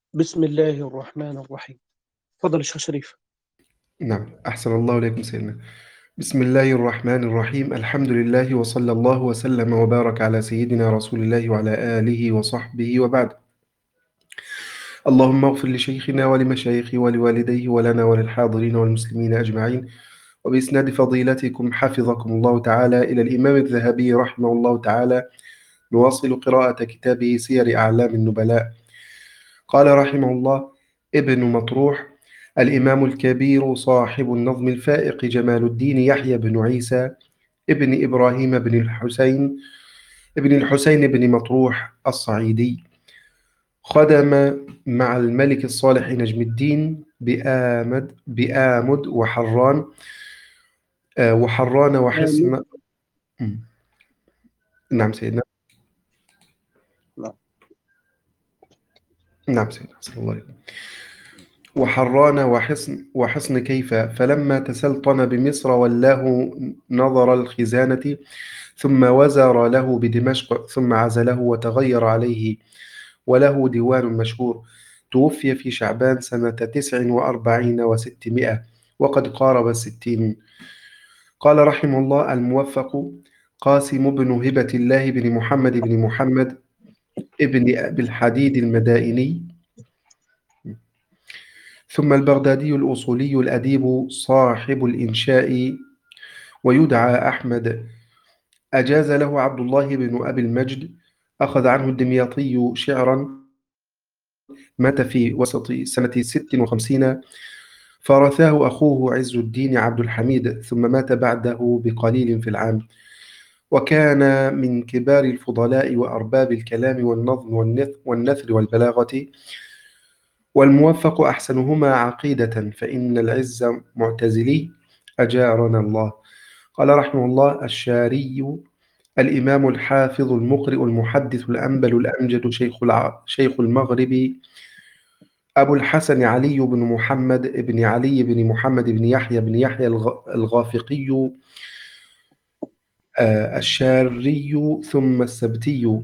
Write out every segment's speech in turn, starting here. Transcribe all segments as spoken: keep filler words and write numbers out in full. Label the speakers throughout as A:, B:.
A: بسم الله الرحمن الرحيم. تفضل يا شيخ شريف.
B: نعم، أحسن الله إليكم سيدنا. بسم الله الرحمن الرحيم. الحمد لله وصلى الله وسلم وبارك على سيدنا رسول الله وعلى آله وصحبه وبعد. اللهم اغفر لشيخنا ولمشايخه ولوالديه ولنا وللحاضرين والمسلمين أجمعين. وبإسناد فضيلتكم حفظكم الله تعالى إلى الإمام الذهبي رحمه الله تعالى نواصل قراءة كتابه سير أعلام النبلاء. قال رحمه الله: ابن مطروح الإمام الكبير صاحب النظم الفائق جمال الدين يحيى بن عيسى ابن إبراهيم بن الحسين ابن الحسين بن مطروح الصعيدي، خدم مع الملك الصالح نجم الدين بآمد بآمد وحران آه، وحران
A: آمين.
B: وحصن. مم. نعم سيدنا.
A: نعم.
B: نعم سيدنا، صلى الله عليه وسلم. وحران وحصن وحصن كيف، فلما تسلطن بمصر ولاه نظر الخزانة، ثم وزر له بدمشق، ثم عزله وتغير عليه، وله ديوان مشهور. توفي في شعبان سنة تسع وأربعين وستمائة، وقد قارب الستين. قال رحمه الله: الموفق قاسم بن هبة الله بن محمد بن محمد ابن أبي الحديد المدائني. ثم البغدادي الأصولي الأديب صاحب الإنشاء، ويدعى أحمد، أجاز له عبد الله بن أبي المجد، أخذ عنه الدمياطي شعرا، مات في وسط سنة ست وخمسين، فورثه أخوه عز الدين عبد الحميد، ثم مات بعده بقليل في العام. وكان من كبار الفضلاء وأرباب الكلام والنظم والنث- والنثر والبلاغة. والموفق أحسنهما عقيدة، فإن العز معتزلي، أجارنا الله. قال رحمه الله: الشاري الإمام الحافظ المقرئ المحدث الأنبل الأمجد شيخ الع... شيخ المغرب، أبو الحسن علي بن محمد بن علي بن محمد بن يحيى بن يحيى الغ... الغافقي، آه، الشاري ثم السبتي.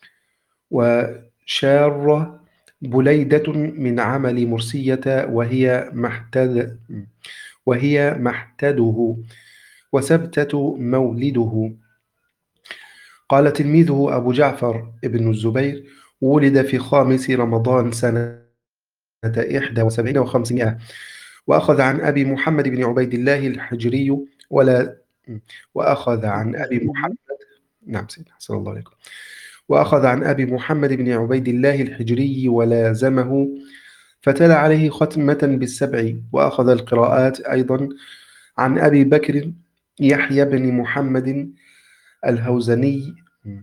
B: وشار بليدة من عمل مرسية، وهي محتد وهي محتده، وسبتة مولده. قال تلميذه أبو جعفر ابن الزبير: ولد في خامس رمضان سنة إحدى وسبعين وخمسمائة، وأخذ عن أبي محمد بن عبيد الله الحجري ولا وأخذ عن أبي محمد. نعم سيدنا، صلى الله عليه وسلم. وأخذ عن أبي محمد بن عبيد الله الحجري ولازمه، فتلا عليه ختمة بالسبع. وأخذ القراءات أيضا عن أبي بكر يحيى بن محمد الهوزني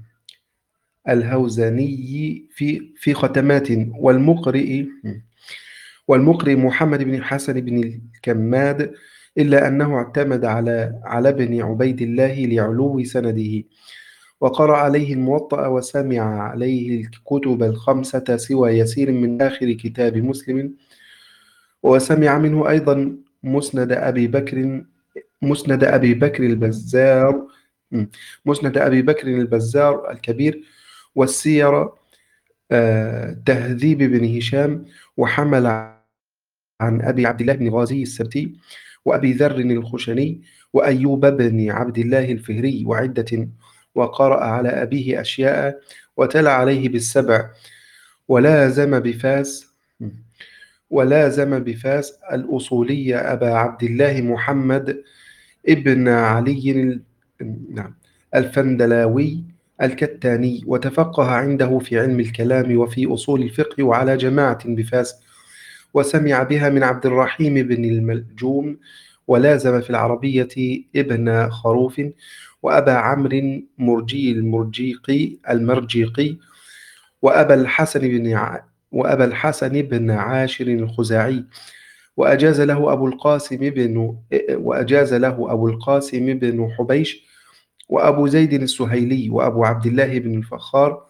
B: الهوزني في في ختمات. والمقرئ والمقرئ محمد بن حسن بن الكماد، إلا أنه اعتمد على على ابن عبيد الله لعلو سنده، وقرأ عليه الموطأ وسمع عليه الكتب الخمسة سوى يسير من آخر كتاب مسلم. وسمع منه أيضا مسند أبي بكر مسند أبي بكر البزار مسند أبي بكر البزار الكبير، والسير، آه، تهذيب بن هشام، وحمل عن أبي عبد الله بن غازي السبتي، وأبي ذر الخشني، وأيوب بن عبد الله الفهري، وعدة. وقرأ على أبيه أشياء، وتلا عليه بالسبع. ولازم بفاس ولازم بفاس الأصولي أبا عبد الله محمد ابن علي ال- نعم الفندلاوي الكتاني، وتفقه عنده في علم الكلام وفي أصول الفقه، وعلى جماعة بفاس، وسمع بها من عبد الرحيم بن الملجوم. ولازم في العربية ابن خروف، وأبا عمرو مرجي المرجيقي المرجيقي، وأبا الحسن بن ع... وأبا الحسن بن عاشر الخزاعي. وأجاز له أبو القاسم بن وأجاز له أبو القاسم بن حبيش، وأبو زيد السهيلي، وأبو عبد الله بن الفخار،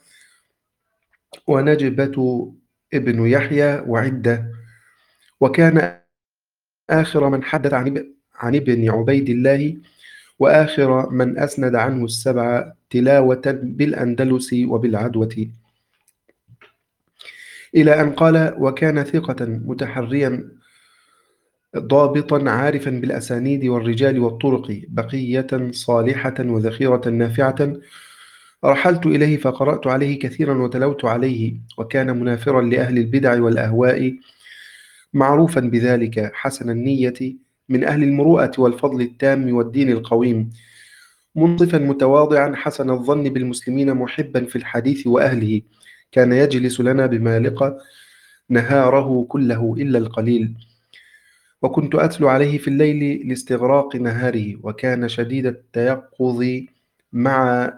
B: ونجبة ابن يحيى، وعدة. وكان آخر من حدث عن اب- عن ابن عبيد الله، وآخر من أسند عنه السبع تلاوة بالأندلس وبالعدوة. إلى أن قال: وكان ثقة متحريا ضابطا عارفا بالأسانيد والرجال والطرق، بقية صالحة وذخيرة نافعة. رحلت إليه فقرأت عليه كثيرا وتلوت عليه، وكان منافرا لأهل البدع والأهواء، معروفا بذلك، حسن النية، من أهل المروءة والفضل التام والدين القويم، منصفا متواضعا، حسن الظن بالمسلمين، محبا في الحديث وأهله. كان يجلس لنا بمالقة نهاره كله إلا القليل، وكنت أتلو عليه في الليل لاستغراق نهاره. وكان شديد التيقظ مع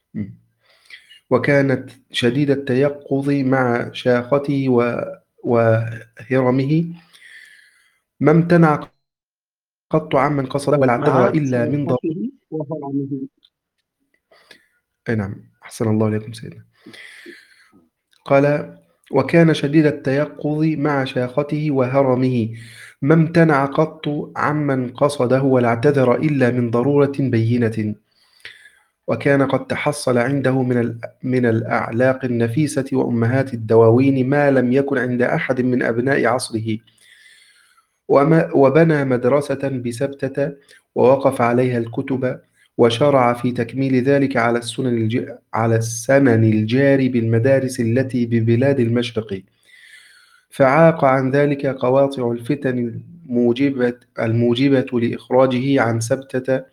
B: وكانت شديد التيقظ مع شاخته و... وهرمه، ما امتنع قط عمن قصده ولا اعتذر
A: مع
B: إلا من ضرورة.
A: شاقته وهرمه.
B: أي نعم، أحسن الله إليكم سيدنا. قال: وكان شديد التيقظ مع شاخته وهرمه، ما امتنع قط عمن قصده ولا اعتذر إلا من ضرورة بينة. وكان قد تحصل عنده من ال- من الأعلاق النفيسة وأمهات الدواوين ما لم يكن عند أحد من أبناء عصره، وما وبنى مدرسة بسبتة ووقف عليها الكتب، وشرع في تكميل ذلك على السنن الج... على السنن الجاري بالمدارس التي ببلاد المشرق. فعاق عن ذلك قواطع الفتن الموجبة الموجبة لإخراجه عن سبتة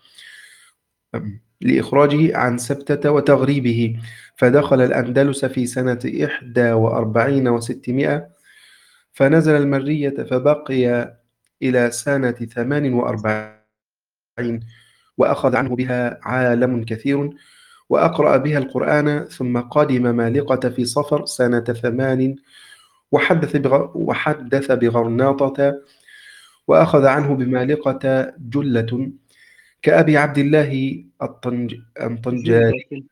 B: لإخراجه عن سبتة وتغريبه، فدخل الأندلس في سنة إحدى وأربعين وستمائة، فنزل المرية فبقي إلى سنة ثمان وأربعين، وأخذ عنه بها عالم كثير، وأقرأ بها القرآن. ثم قدم مالقة في صفر سنة ثمان، وحدث بغ... وحدث بغرناطة، وأخذ عنه بمالقة جلة كأبي عبد الله الطنج... الطنجاني.
A: جلة.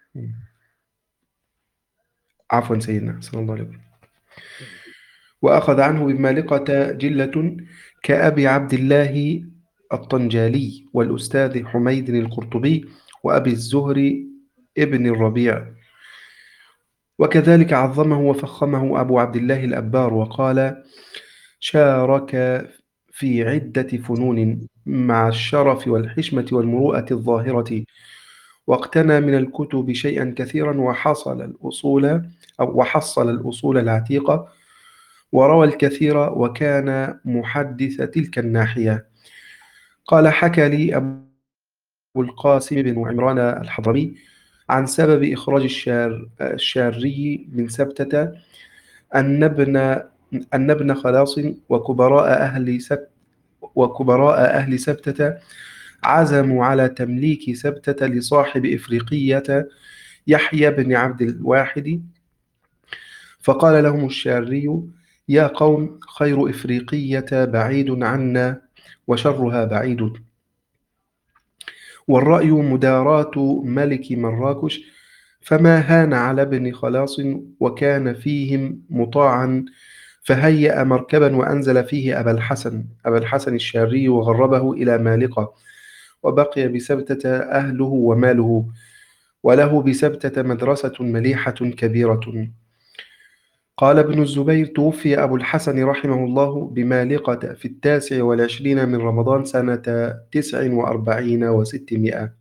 B: عفوا سيدنا، صلى الله عليه وسلم. وأخذ عنه بمالقة جلة كأبي عبد الله الطنجالي، والأستاذ حميد القرطبي، وأبي الزهري ابن الربيع. وكذلك عظمه وفخمه أبو عبد الله الأبار، وقال: شارك في عدة فنون مع الشرف والحشمة والمروءة الظاهرة، واقتنى من الكتب شيئا كثيرا، وحصل الأصول أو وحصل الأصول العتيقة، وروى الكثير، وكان محدث تلك الناحية. قال: حكى لي أبو القاسم بن عمران الحضرمي عن سبب إخراج الشار الشاري من سبتة، أن ابن أن ابن خلاص وكبراء أهل سبت وكبراء أهل سبتة عزموا على تمليك سبتة لصاحب إفريقية يحيى بن عبد الواحد. فقال لهم الشاري: يا قوم، خير إفريقية بعيد عنا، وشرها بعيد، والرأي مداراة ملك مراكش. فما هان على ابن خلاص، وكان فيهم مطاعا، فهيأ مركبا وأنزل فيه أبا الحسن أبا الحسن الشاري، وغربه إلى مالقة، وبقي بسبتة أهله وماله، وله بسبتة مدرسة مليحة كبيرة. قال ابن الزبير: توفي أبو الحسن رحمه الله بمالقة في التاسع والعشرين من رمضان سنة تسع وأربعين وستمائة.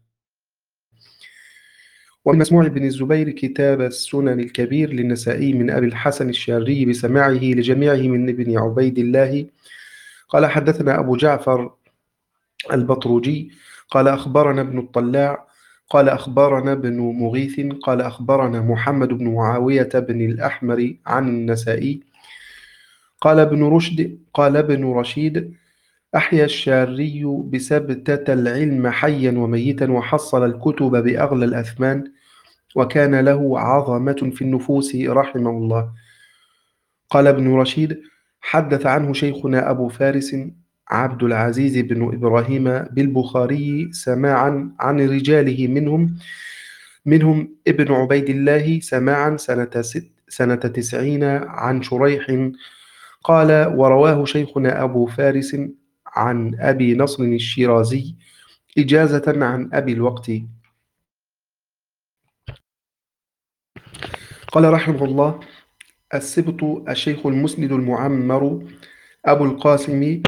B: ومن مسموع ابن الزبير كتاب السنن الكبير للنسائي من أبي الحسن الشاري بسماعه لجميعه من ابن عبيد الله. قال: حدثنا أبو جعفر البطروجي قال: أخبرنا ابن الطلاع قال: أخبرنا ابن مغيث قال: أخبرنا محمد بن معاوية بن الأحمر عن النسائي قال: ابن رشد قال ابن رشيد: أحيا الشاري بسبتة العلم حيا وميتا، وحصل الكتب بأغلى الأثمان، وكان له عظمة في النفوس رحمه الله. قال ابن رشيد: حدث عنه شيخنا أبو فارس عبد العزيز بن إبراهيم بالبخاري سماعا عن رجاله، منهم منهم ابن عبيد الله سماعا سنة ست سنة تسعين عن شريح. قال: ورواه شيخنا أبو فارس عن أبي نصر الشيرازي إجازة عن أبي الوقت. قال رحمه الله: السبط الشيخ المسند المعمر أبو القاسم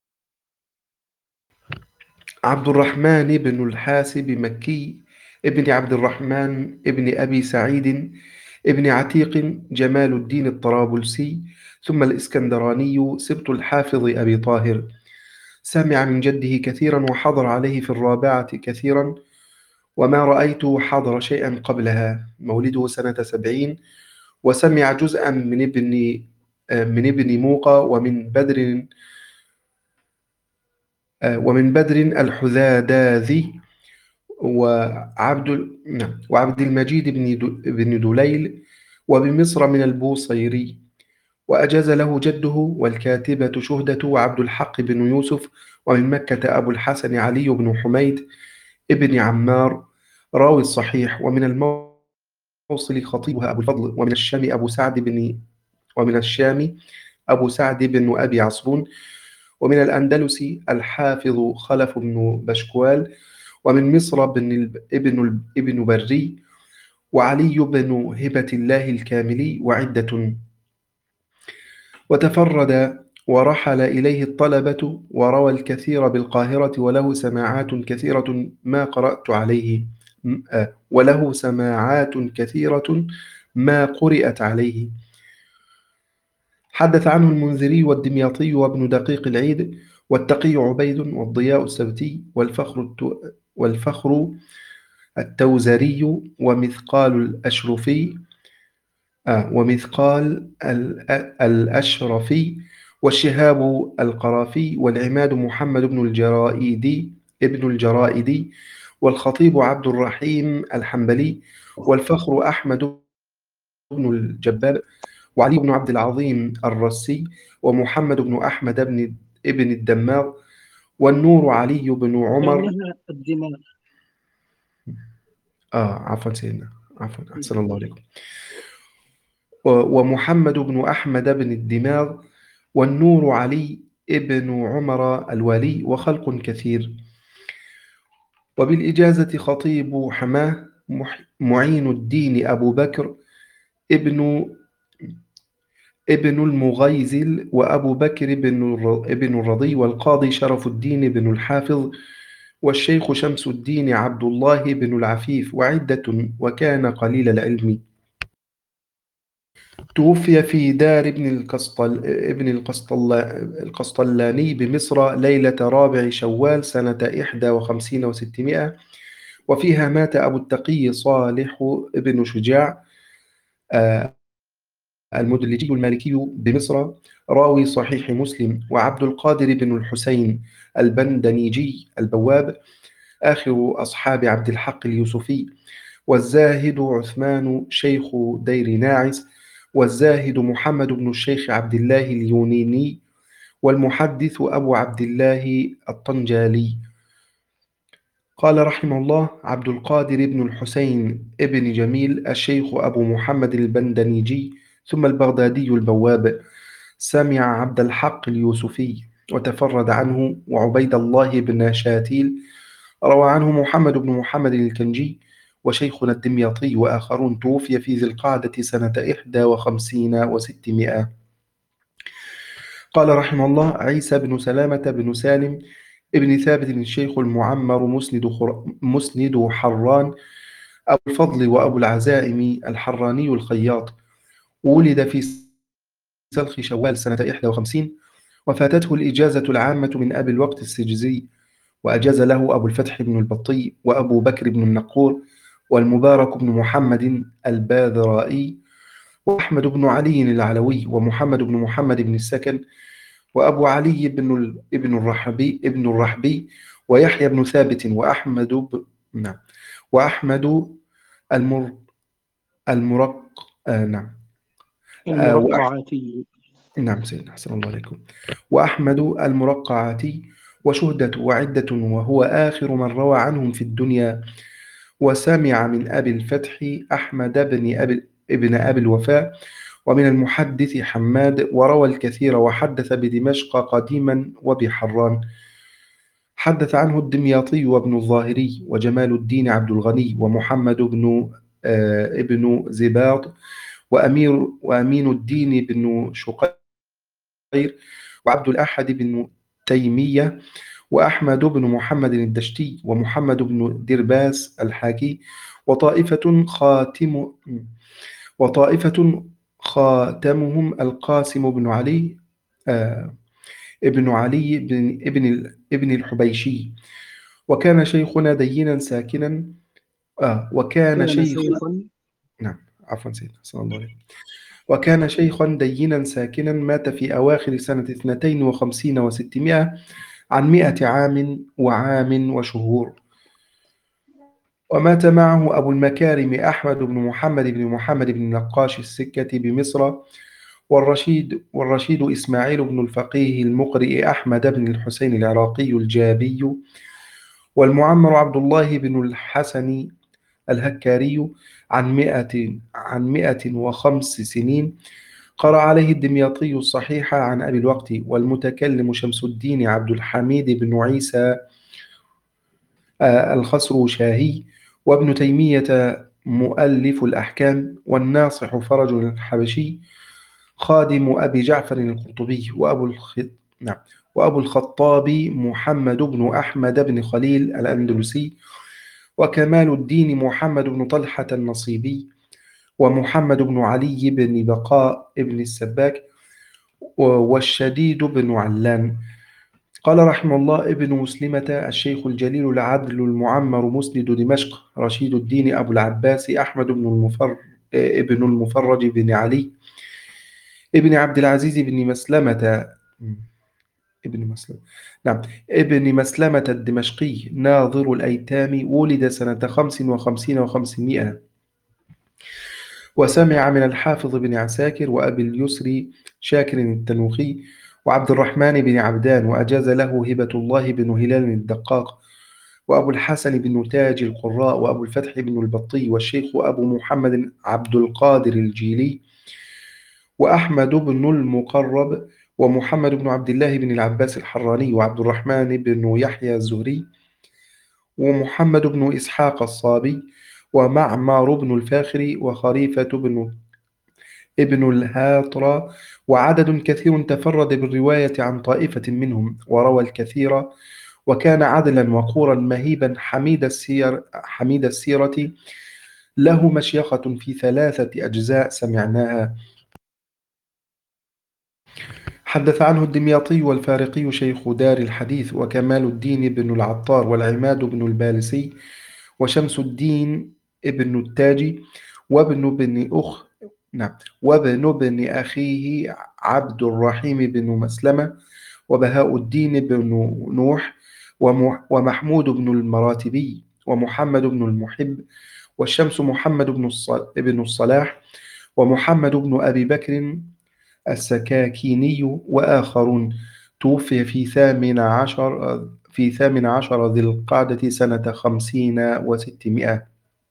B: عبد الرحمن بن الحاسب مكي ابن عبد الرحمن ابن أبي سعيد ابن عتيق جمال الدين الطرابلسي ثم الإسكندراني سبط الحافظ أبي طاهر. سمع من جده كثيرا وحضر عليه في الرابعة كثيرا، وما رأيت حضر شيئا قبلها. مولده سنة سبعين، وسمع جزءا من ابن من ابن موقى ومن بدر ومن بدر الحذاداذي وعبد نعم وعبد المجيد بن بن دليل، وبمصر من البوصيري. وأجاز له جده والكاتبة شهدة وعبد الحق بن يوسف، ومن مكة أبو الحسن علي بن حميد ابن عمار راوي الصحيح، ومن الموصل خطيبها أبو الفضل، ومن الشام أبو سعد بن ومن الشام أبو سعد بن أبي عصرون، ومن الأندلس الحافظ خلف بن بشكوال، ومن مصر بن ابن ابن بري وعلي بن هبة الله الكاملي وعدة. وتفرد ورحل إليه الطلبة، وروى الكثير بالقاهرة، وله سماعات كثيرة ما قرأت عليه وله سماعات كثيرة ما قرأت عليه. حدث عنه المنذري والدمياطي وابن دقيق العيد والتقي عبيد والضياء السبتي والفخر والفخر التوزري ومثقال الأشرفي آه ومثقال الأشرفي والشهاب القرافي والعماد محمد بن الجرائدي ابن الجرائدي والخطيب عبد الرحيم الحنبلي والفخر أحمد بن الجبال وعلي بن عبد العظيم الرسي ومحمد بن أحمد بن ابن الدماغ والنور علي بن عمر.
A: كأنها الدماغ.
B: آه عفوا سيدنا، عفوا أحسن الله عليكم. ومحمد بن أحمد بن الدماغ والنور علي ابن عمر الوالي وخلق كثير. وبالإجازة خطيب حماه معين الدين أبو بكر ابن ابن المغيزل وأبو بكر بن ابن الرضي والقاضي شرف الدين بن الحافظ والشيخ شمس الدين عبد الله بن العفيف وعدة، وكان قليل العلم. توفي في دار ابن القسطل ابن القسطل القسطلاني بمصر ليلة رابع شوال سنة إحدى وخمسين وستمائة، وفيها مات أبو التقي صالح بن شجاع المدلجي المالكي بمصر راوي صحيح مسلم، وعبد القادر بن الحسين البندنيجي البواب آخر أصحاب عبد الحق اليوسفي، والزاهد عثمان شيخ دير ناعس، والزاهد محمد بن الشيخ عبد الله اليونيني، والمحدث أبو عبد الله الطنجالي. قال رحمه الله: عبد القادر بن الحسين ابن جميل الشيخ أبو محمد البندنيجي ثم البغدادي البواب، سمع عبد الحق اليوسفي وتفرد عنه، وعبيد الله بن شاتيل روى عنه محمد بن محمد الكنجي وشيخنا الدمياطي وآخرون. توفي في ذي القعدة سنة إحدى وخمسين وستمائة. قال رحمه الله: عيسى بن سلامة بن سالم ابن ثابت الشيخ المعمر مسند, خر... مسند حران أبو الفضل وأبو العزائم الحراني الخياط، ولد في سلخ شوال سنة إحدى وخمسين، وفاتته الإجازة العامة من أبي الوقت السجزي، وأجاز له أبو الفتح بن البطي وأبو بكر بن النقور والمبارك بن محمد الباذرائي وأحمد بن علي العلوي ومحمد بن محمد بن السكن وأبو علي بن ابن الرحبي ابن الرحبي ويحيى بن ثابت وأحمد ب... نعم وأحمد المر المرق آه نعم آه
A: المرقعاتي.
B: نعم سيدنا، أحسن الله عليكم. وأحمد المرقعاتي وشهدة وعدة، وهو آخر من روى عنهم في الدنيا. وسمع من أبي الفتح أحمد بن أبي ابن أبي الوفاء، ومن المحدث حماد، وروى الكثير وحدث بدمشق قديما وبحران. حدث عنه الدمياطي وابن الظاهري وجمال الدين عبد الغني ومحمد بن آه ابن زباط وأمير وأمين الدين بن شقير، وعبد الأحد بن تيمية، وأحمد بن محمد الدشتي، ومحمد بن درباس الحاكي، وطائفة خاتم وطائفة خاتمهم القاسم بن علي آه ابن علي بن ابن ابن الحبيشي. وكان شيخنا دينا ساكنا آه وكان
A: كان
B: شيخ
A: شيخا.
B: نعم عفوا سيدنا صلى الله عليه. وكان شيخا دينا ساكنا، مات في أواخر سنة اثنتين وخمسين وستمائة عن مائة عام وعام وشهور. ومات معه أبو المكارم أحمد بن محمد بن محمد بن نقاش السكة بمصر، والرشيد والرشيد إسماعيل بن الفقيه المقرئ أحمد بن الحسين العراقي الجابي، والمعمر عبد الله بن الحسن الهكاري عن مئة عن مئة وخمس سنين. قرأ عليه الدمياطي الصحيح عن أبي الوقت، والمتكلم شمس الدين عبد الحميد بن عيسى الخسروشاهي، وابن تيمية مؤلف الأحكام، والناصح فرج الحبشي خادم أبي جعفر القرطبي، وأبو الخ... نعم وأبو الخطاب محمد بن أحمد بن خليل الأندلسي، وكمال الدين محمد بن طلحة النصيبي، ومحمد بن علي بن بقاء بن السباك، والشديد بن علان. قال رحمه الله ابن مسلمة الشيخ الجليل العدل المعمر مسند دمشق رشيد الدين أبو العباس أحمد بن المفر ابن المفرج بن علي ابن عبد العزيز بن مسلمة ابن مسلمة نعم ابن مسلمة الدمشقي ناظر الأيتام، ولد سنة خمس وخمسين وخمسمائة، وسمع من الحافظ بن عساكر وأبي اليسر شاكر التنوخي وعبد الرحمن بن عبدان، وأجاز له هبة الله بن هلال الدقاق، وأبو الحسن بن تاج القراء، وأبو الفتح بن البطي، والشيخ أبو محمد عبد القادر الجيلي، وأحمد بن المقرب، ومحمد بن عبد الله بن العباس الحراني، وعبد الرحمن بن يحيى الزهري، ومحمد بن إسحاق الصابي، ومعمر بن الفاخري، وخريفة بن ابن الهاطرة، وعدد كثير تفرد بالرواية عن طائفة منهم، وروى الكثير، وكان عدلا وقورا مهيبا حميد السير حميد السيرة، له مشيخة في ثلاثة أجزاء سمعناها. حدث عنه الدمياطي والفارقي شيخ دار الحديث، وكمال الدين بن العطار، والعماد بن البالسي، وشمس الدين ابن التاجي، وابن بن أخ نعم وابن بن أخيه عبد الرحيم بن مسلمة، وبهاء الدين بن نوح، ومحمود بن المراتبي، ومحمد بن المحب، والشمس محمد بن بن الصلاح، ومحمد بن أبي بكر السكاكيني، وآخرون. توفي في ثامن عشر في ثامن عشر ذي القعدة سنة خمسين وستمائة.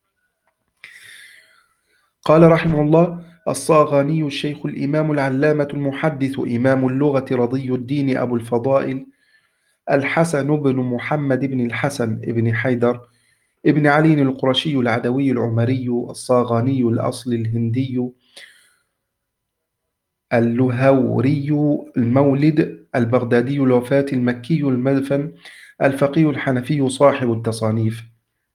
B: قال رحمه الله الصاغاني الشيخ الإمام العلامة المحدث إمام اللغة رضي الدين أبو الفضائل الحسن بن محمد بن الحسن بن حيدر ابن علي القرشي العدوي العمري الصاغاني الأصل الهندي اللهوري المولد البغدادي الوفاة المكي المدفن الفقيه الحنفي صاحب التصانيف.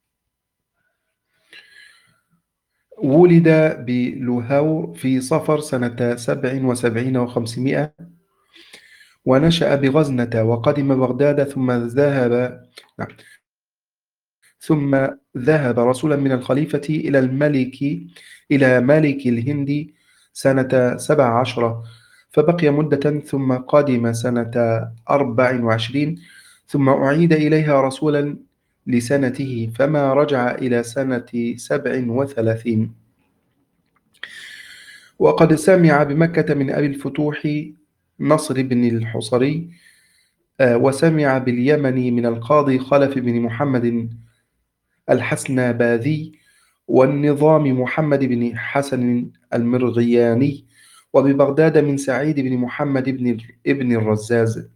B: ولد بلهور في صفر سنة سبع وسبعين وخمسمائة، ونشأ بغزنة، وقدم بغداد ثم ذهب نعم ثم ذهب رسولا من الخليفة إلى الملك إلى ملك الهند سنة سبع عشرة، فبقي مدة ثم قدم سنة أربع وعشرين، ثم أعيد إليها رسولا لسنته، فما رجع إلى سنة سبع وثلاثين. وقد سمع بمكة من أبي الفتوح نصر بن الحصري، وسمع باليمن من القاضي خلف بن محمد الحسناباذي، والنظام محمد بن حسن المرغياني، وببغداد من سعيد بن محمد بن ابن الرزاز.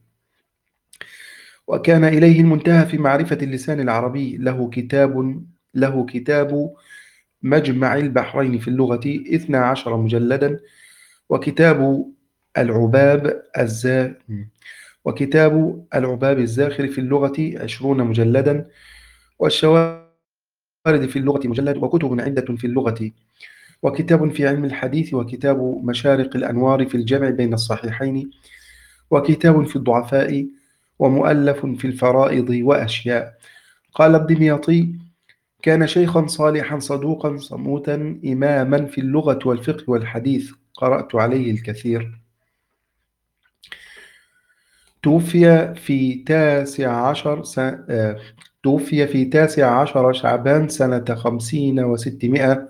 B: وكان إليه المنتهى في معرفة اللسان العربي، له كتاب له كتاب مجمع البحرين في اللغة اثنا عشر مجلدا، وكتاب العباب الزا وكتاب العباب الزاخر في اللغة عشرون مجلدا، والشوارد في اللغة مجلد، وكتب عدة في اللغة، وكتاب في علم الحديث، وكتاب مشارق الأنوار في الجمع بين الصحيحين، وكتاب في الضعفاء، ومؤلف في الفرائض وأشياء. قال الدمياطي: كان شيخا صالحا صدوقا صموتا إماما في اللغة والفقه والحديث، قرأت عليه الكثير. توفي في تاسع عشر س... آه، توفي في تاسع عشر شعبان سنة خمسين وستمائة،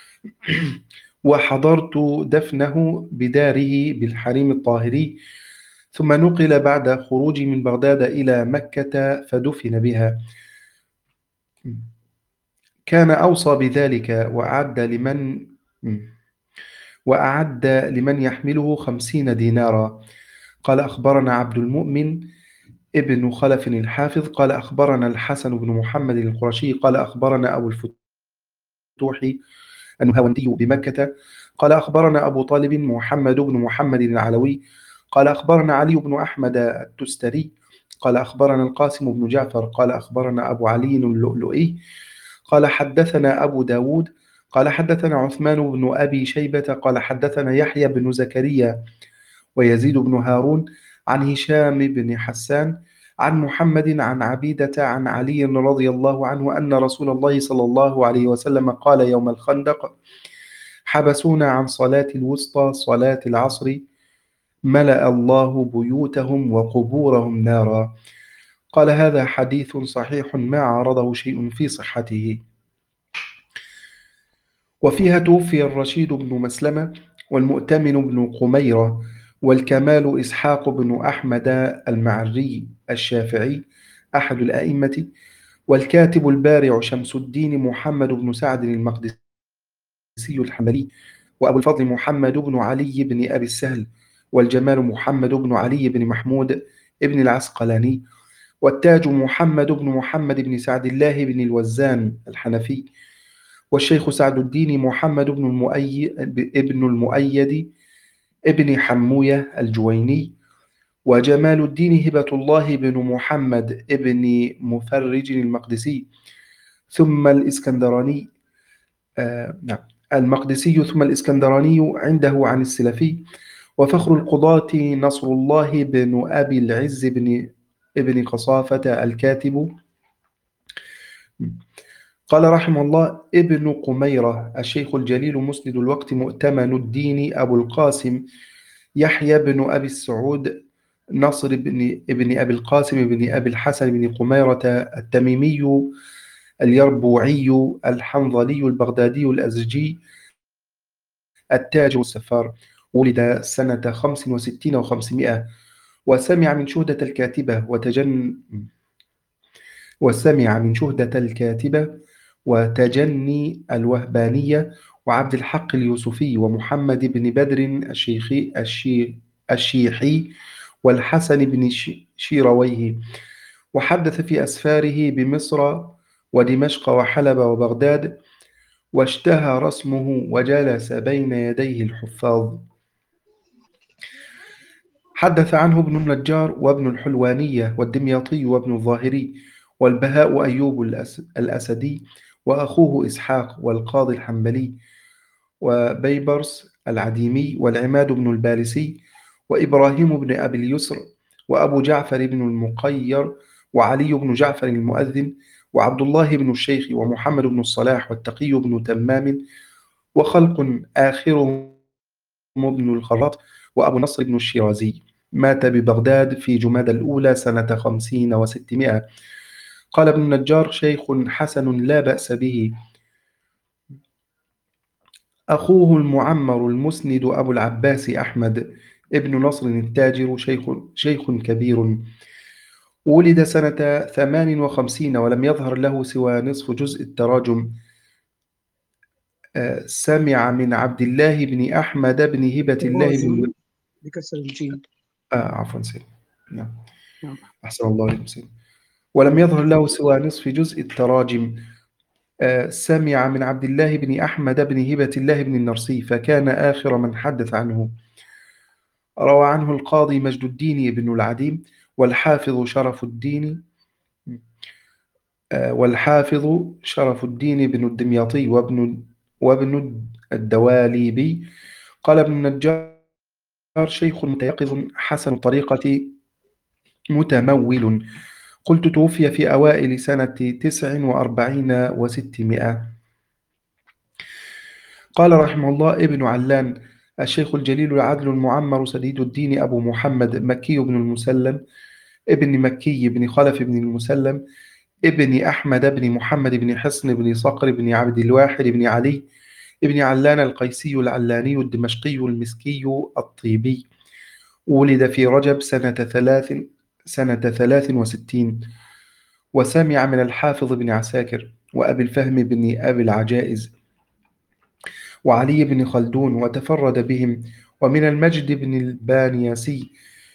B: وحضرت دفنه بداره بالحريم الطاهري، ثم نقل بعد خروجي من بغداد إلى مكة فدفن بها. كان أوصى بذلك وأعد لمن وأعد لمن يحمله خمسين دينارا. قال أخبرنا عبد المؤمن ابن خلف الحافظ قال أخبرنا الحسن بن محمد القرشي قال أخبرنا أبو الفتوح النهاوندي بمكة قال أخبرنا أبو طالب محمد بن محمد العلوي قال أخبرنا علي بن أحمد التستري قال أخبرنا القاسم بن جعفر قال أخبرنا أبو علي اللؤلؤي قال حدثنا أبو داود قال حدثنا عثمان بن أبي شيبة قال حدثنا يحيى بن زكريا ويزيد بن هارون عن هشام بن حسان عن محمد عن عبيدة عن علي رضي الله عنه أن رسول الله صلى الله عليه وسلم قال يوم الخندق: حبسونا عن صلاة الوسطى صلاة العصر، ملأ الله بيوتهم وقبورهم نارا. قال: هذا حديث صحيح ما عارضه شيء في صحته. وفيها توفي الرشيد بن مسلمة والمؤتمن بن قميرة والكمال إسحاق بن أحمد المعري الشافعي أحد الأئمة، والكاتب البارع شمس الدين محمد بن سعد المقدسي الحنبلي، وأبو الفضل محمد بن علي بن أبي السهل، والجمال محمد بن علي بن محمود ابن العسقلاني، والتاج محمد بن محمد بن سعد الله بن الوزان الحنفي، والشيخ سعد الدين محمد بن المؤيد ابن المؤيد ابن حموية الجويني، وجمال الدين هبة الله بن محمد ابن مفرج المقدسي، ثم الإسكندراني آه نعم المقدسي ثم الإسكندراني عنده عن السلفي، وفخر القضاة نصر الله بن أبي العز بن ابن قصافة الكاتب. قال رحمه الله: ابن قميرة الشيخ الجليل مسند الوقت مؤتمن الدين أبو القاسم يحيى بن أبي السعود نصر بن ابن أبي القاسم بن أبي الحسن بن قميرة التميمي اليربوعي الحنظلي البغدادي الأزجي التاج السفار، ولد سنة خمس وستين وخمسمائة، وسمع من شهدة الكاتبة وتجن وسمع من شهدة الكاتبة وتجني الوهبانية وعبد الحق اليوسفي ومحمد بن بدر الشيخي الشي الشيحي والحسن بن شيرويه، وحدث في أسفاره بمصر ودمشق وحلب وبغداد، واشتهر اسمه وجلس بين يديه الحفاظ. حدث عنه ابن النجار وابن الحلوانية والدمياطي وابن الظاهري والبهاء أيوب الأسدي وأخوه إسحاق والقاضي الحنبلي وبيبرس العديمي والعماد بن البارسي وإبراهيم بن أبي اليسر وأبو جعفر بن المقير وعلي بن جعفر المؤذن وعبد الله بن الشيخ ومحمد بن الصلاح والتقي بن تمام وخلق آخرهم ابن الخراط وأبو نصر بن الشيرازي. مات ببغداد في جمادى الأولى سنة خمسين وستمائة. قال ابن النجار: شيخ حسن لا بأس به. أخوه المعمر المسند أبو العباس أحمد ابن نصر التاجر شيخ, شيخ كبير، ولد سنة ثمان وخمسين ولم يظهر له سوى نصف جزء التراجم. سمع من عبد الله بن أحمد بن هبة الله بن
A: بكسر الجيم.
B: آه عفوا سيد. نعم.
A: نعم.
B: أحسن الله عليكم سيد. ولم يظهر له سوى نصف جزء التراجم. آه، سمع من عبد الله بن أحمد بن هبة الله بن النرسي، فكان آخر من حدث عنه. روى عنه القاضي مجد الدين بن العديم، والحافظ شرف الدين آه، والحافظ شرف الدين بن الدمياطي وابن وابن الدواليبي. قال ابن النجار: شيخ متيقظ حسن الطريقة متمول. قلت: توفي في أوائل سنة تسع وأربعين وستمائة. قال رحمه الله ابن علان: الشيخ الجليل العدل المعمر سديد الدين أبو محمد مكي بن المسلم ابن مكي بن خلف بن المسلم ابن أحمد بن محمد بن حصن بن صقر بن عبد الواحد بن علي ابن علان القيسي العلاني الدمشقي المسكي الطيبي. ولد في رجب سنة ثلاث سنة ثلاث وستين. وسمع من الحافظ بن عساكر وأبي الفهم بن أبي العجائز وعلي بن خلدون، وتفرد بهم. ومن المجد بن البانياسي،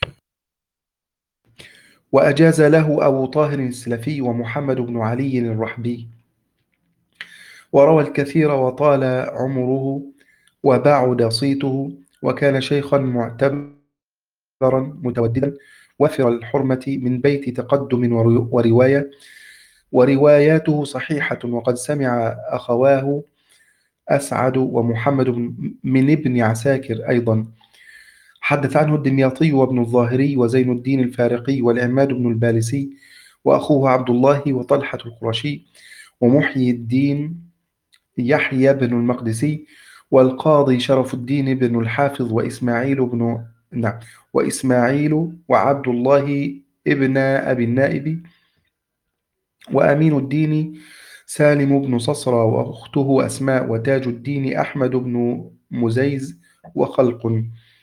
B: وأجاز له أبو طاهر السلفي ومحمد بن علي الرحبي. وروى الكثير وطال عمره وبعد صيته، وكان شيخا معتبرا متوددا وفر الحرمة من بيت تقدم ورواية، ورواياته صحيحة. وقد سمع أخواه أسعد ومحمد من ابن عساكر أيضا. حدث عنه الدمياطي وابن الظاهري وزين الدين الفارقي والعماد بن البالسي وأخوه عبد الله وطلحة القرشي ومحيي الدين يحيى بن المقدسي والقاضي شرف الدين بن الحافظ وإسماعيل بن نعم وإسماعيل وعبد الله ابن أبي النائب وأمين الدين سالم بن صصرى وأخته أسماء وتاج الدين أحمد بن مزيز وخلق.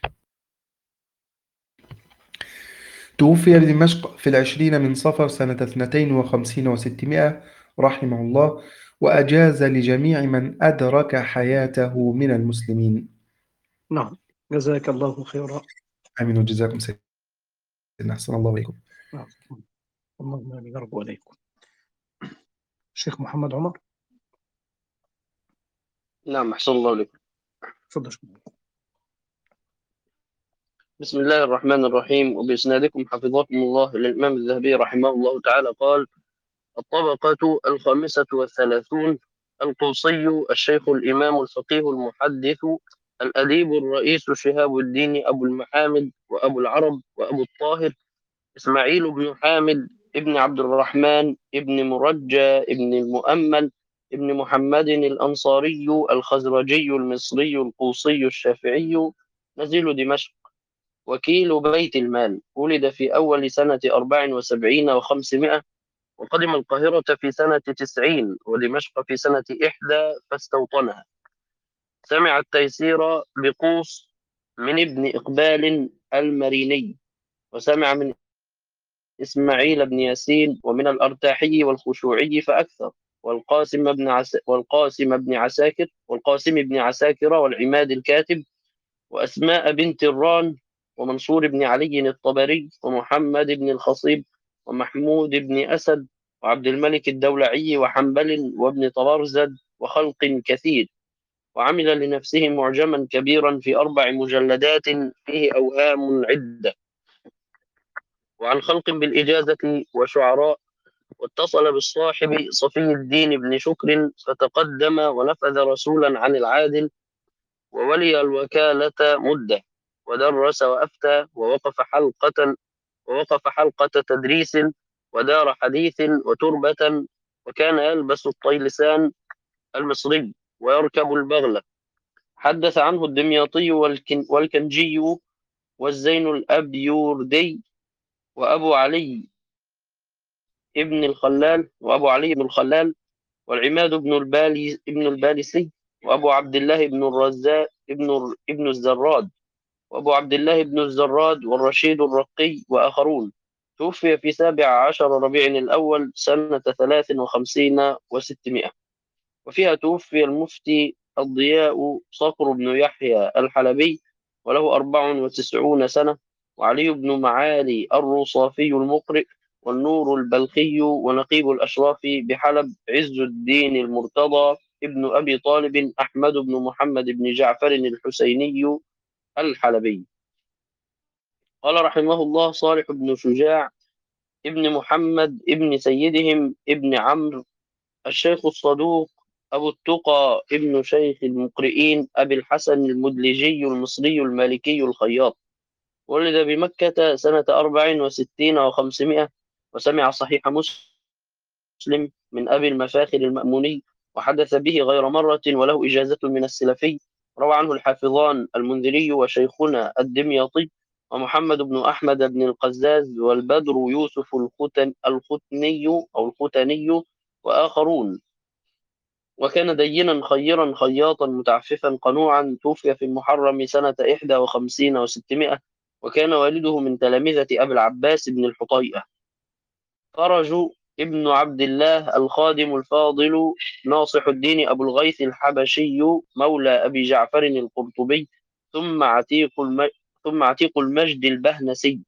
B: توفي بدمشق في العشرين من صفر سنة اثنتين وخمسين وستمائة رحمه الله، وأجاز لجميع من أدرك حياته من المسلمين.
A: نعم، جزاك الله خيرا.
B: آمين وجزاكم سيدنا، أحسن الله إليكم.
A: نعم، اللهم آمين يا رب وعليكم. الشيخ محمد عمر.
C: نعم، أحسن الله إليكم.
A: تفضل.
C: بسم الله الرحمن الرحيم. وبإسنادكم حفظكم الله للإمام الذهبي رحمه الله تعالى قال: الطبقة الخامسة والثلاثون. القوصي الشيخ الإمام الفقيه المحدث الأديب الرئيس شهاب الدين أبو المحامد وأبو العرب وأبو الطاهر إسماعيل بن حامد ابن عبد الرحمن ابن مرجى ابن المؤمل ابن محمد الأنصاري الخزرجي المصري القوصي الشافعي نزيل دمشق وكيل بيت المال. ولد في أول سنة أربع وسبعين وخمسمائة، وقدم القاهرة في سنة تسعين ودمشق في سنة إحدى فاستوطنها. سمع التيسير بقوس من ابن إقبال المريني، وسمع من إسماعيل بن ياسين ومن الأرتاحي والخشوعي فأكثر، والقاسم بن عس... والقاسم بن عساكر والقاسم بن عساكر والعماد الكاتب، وأسماء بنت الران، ومنصور بن علي الطبري، ومحمد بن الخصيب، ومحمود بن أسد، وعبد الملك الدولعي، وحنبل، وابن طبرزد، وخلق كثير. وعمل لنفسه معجما كبيرا في أربع مجلدات فيه أوهام عدة، وعن خلق بالإجازة وشعراء. واتصل بالصاحب صفي الدين بن شكر فتقدم ونفذ رسولا عن العادل، وولي الوكالة مدة، ودرس وأفتى، ووقف حلقة ووقف حلقة تدريس، ودار حديث وتربة، وكان يلبس الطيلسان المصري ويركب البغلة. حدث عنه الدمياطي والكن والكنجي والزين الأبيوردي وأبو علي ابن الخلال وأبو علي بن الخلال والعماد بن البالي ابن البالسي، وأبو عبد الله بن الرزاق ابن ابن الزراد، وأبو عبد الله بن الزراد والرشيد الرقي وآخرون. توفي في سابع عشر ربيع الأول سنة ثلاث وخمسين وستمائة. وفيها توفي المفتي الضياء صقر بن يحيى الحلبي وله أربع وتسعون سنة، وعلي بن معالي الرصافي المقرئ والنور البلخي ونقيب الأشراف بحلب عز الدين المرتضى ابن أبي طالب أحمد بن محمد بن جعفر الحسيني الحلبي. قال رحمه الله: صالح بن شجاع ابن محمد ابن سيدهم ابن عمرو الشيخ الصدوق أبو التقى ابن شيخ المقرئين أبي الحسن المدلجي المصري المالكي الخياط، ولد بمكة سنة أربع وستين وخمسمائة، وسمع صحيح مسلم من أبي المفاخر المأموني، وحدث به غير مرة، وله إجازة من السلفي. روى عنه الحافظان المنذري وشيخنا الدمياطي ومحمد بن أحمد بن القزاز والبدر يوسف الختن الختني أو الختني وآخرون. وكان دينا خيرا خياطا متعففا قنوعا، توفي في المحرم سنة إحدى وخمسين وستمائة، وكان والده من تلامذة أبي العباس بن الحطيئة. فرج ابن عبد الله الخادم الفاضل ناصح الدين أبو الغيث الحبشي مولى أبي جعفر القرطبي، ثم عتيق الم... ثم عتيق المجد البهنسي.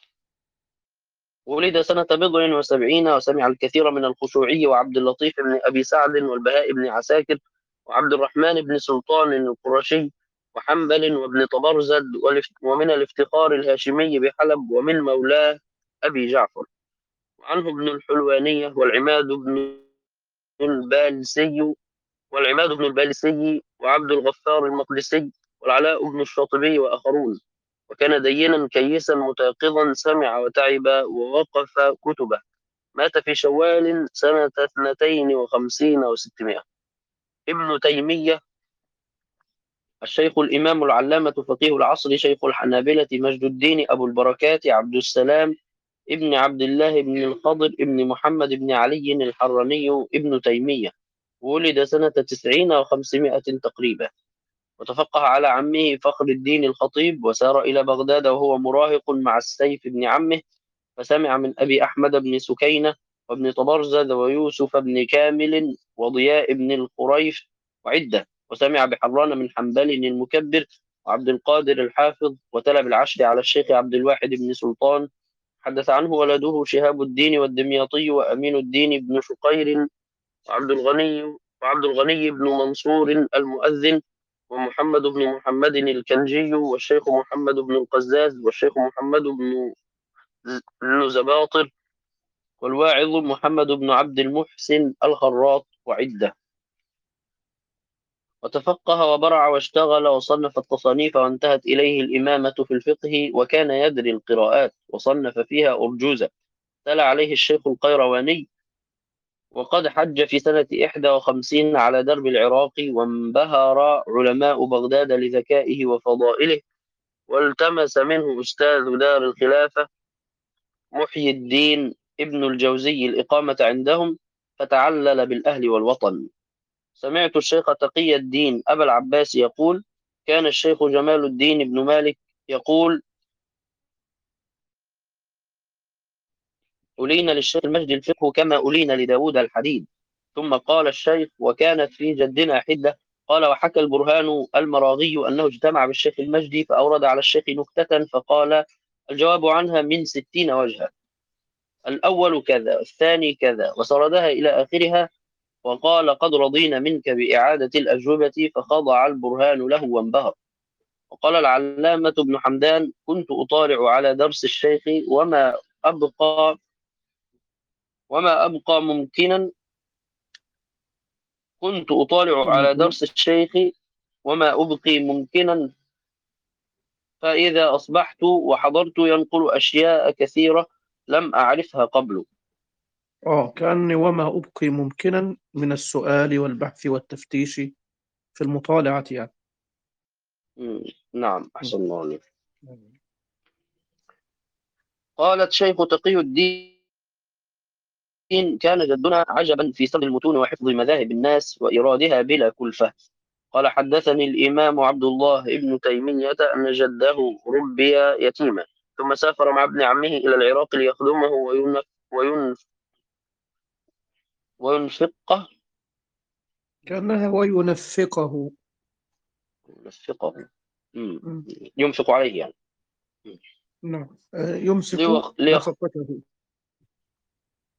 C: ولد سنة بضع وسبعين، وسمع الكثير من الخشوعي وعبد اللطيف بن أبي سعد والبهاء بن عساكر وعبد الرحمن بن سلطان القرشي وحنبل وابن طبرزد، ومن الافتخار الهاشمي بحلب، ومن مولاه أبي جعفر. وعنه ابن الحلوانية والعماد بن البالسي والعماد بن البالسي وعبد الغفار المقدسي والعلاء بن الشاطبي وآخرون. وكان دينا كيسا متيقظا، سمع وتعب ووقف كتبه. مات في شوال سنة اثنتين وخمسين وستمائة. ابن تيمية الشيخ الإمام العلامة فقيه العصر، شيخ الحنابلة، مجد الدين أبو البركات عبد السلام ابن عبد الله بن الخضر ابن محمد بن علي الحراني ابن تيمية، ولد سنة تسعين وخمسمائة تقريبا. وتفقه على عمه فخر الدين الخطيب، وسار إلى بغداد وهو مراهق مع السيف بن عمه، فسمع من أبي أحمد بن سكينة وابن طبرزد ويوسف بن كامل وضياء بن الخريف وعدة، وسمع بحران من حنبل المكبر وعبد القادر الحافظ، وتلا بالعشر على الشيخ عبد الواحد بن سلطان. حدث عنه ولده شهاب الدين والدمياطي وأمين الدين بن شقير وعبد الغني وعبد الغني بن منصور المؤذن ومحمد بن محمد الكنجي والشيخ محمد بن القزاز والشيخ محمد بن بن زباطر والواعظ محمد بن عبد المحسن الخراط وعدة. وتفقه وبرع واشتغل وصنف التصانيف، وانتهت إليه الإمامة في الفقه، وكان يدري القراءات وصنف فيها أرجوزة. تلا عليه الشيخ القيرواني، وقد حج في سنة إحدى وخمسين على درب العراق، وانبهر علماء بغداد لذكائه وفضائله، والتمس منه أستاذ دار الخلافة محيي الدين ابن الجوزي الإقامة عندهم، فتعلل بالأهل والوطن. سمعت الشيخ تقي الدين أبا العباس يقول: كان الشيخ جمال الدين بن مالك يقول: ألين للشيخ المجد الفقه كما ألين لداود الحديد. ثم قال الشيخ: وكانت في جدنا حدة. قال: وحكى البرهان المراغي أنه اجتمع بالشيخ المجدي فأورد على الشيخ نكتة فقال: الجواب عنها من ستين وجها، الأول كذا، الثاني كذا، وسردها إلى آخرها، وقال: قد رضينا منك بإعادة الأجوبة، فخضع البرهان له وانبهر. وقال العلامة ابن حمدان: كنت أطالع على درس الشيخ وما أبقى وما أبقى ممكنا كنت أطالع على درس الشيخ وما أبقي ممكنا، فإذا أصبحت وحضرت ينقل أشياء كثيرة لم أعرفها قبل.
A: اه كأني وما أبقي ممكنا من السؤال والبحث والتفتيش في المطالعة يعني.
C: مم. نعم، أحسن الله عليك.
A: مم.
C: قالت شيخ تقي الدين: كان جدنا عجبا في سرد المتون وحفظ مذاهب الناس وإيرادها بلا كلفة. قال: حدثني الإمام عبد الله ابن تيمية أن جده ربي يتيما، ثم سافر مع ابن عمه إلى العراق ليخدمه وينف وينف وينفقه
A: كأنها وينفقه.
C: ينفقه مم.
A: مم.
C: ينفق عليه يعني.
A: نعم، آه، يمسك
C: ليخ... ليخ...
A: نفقته.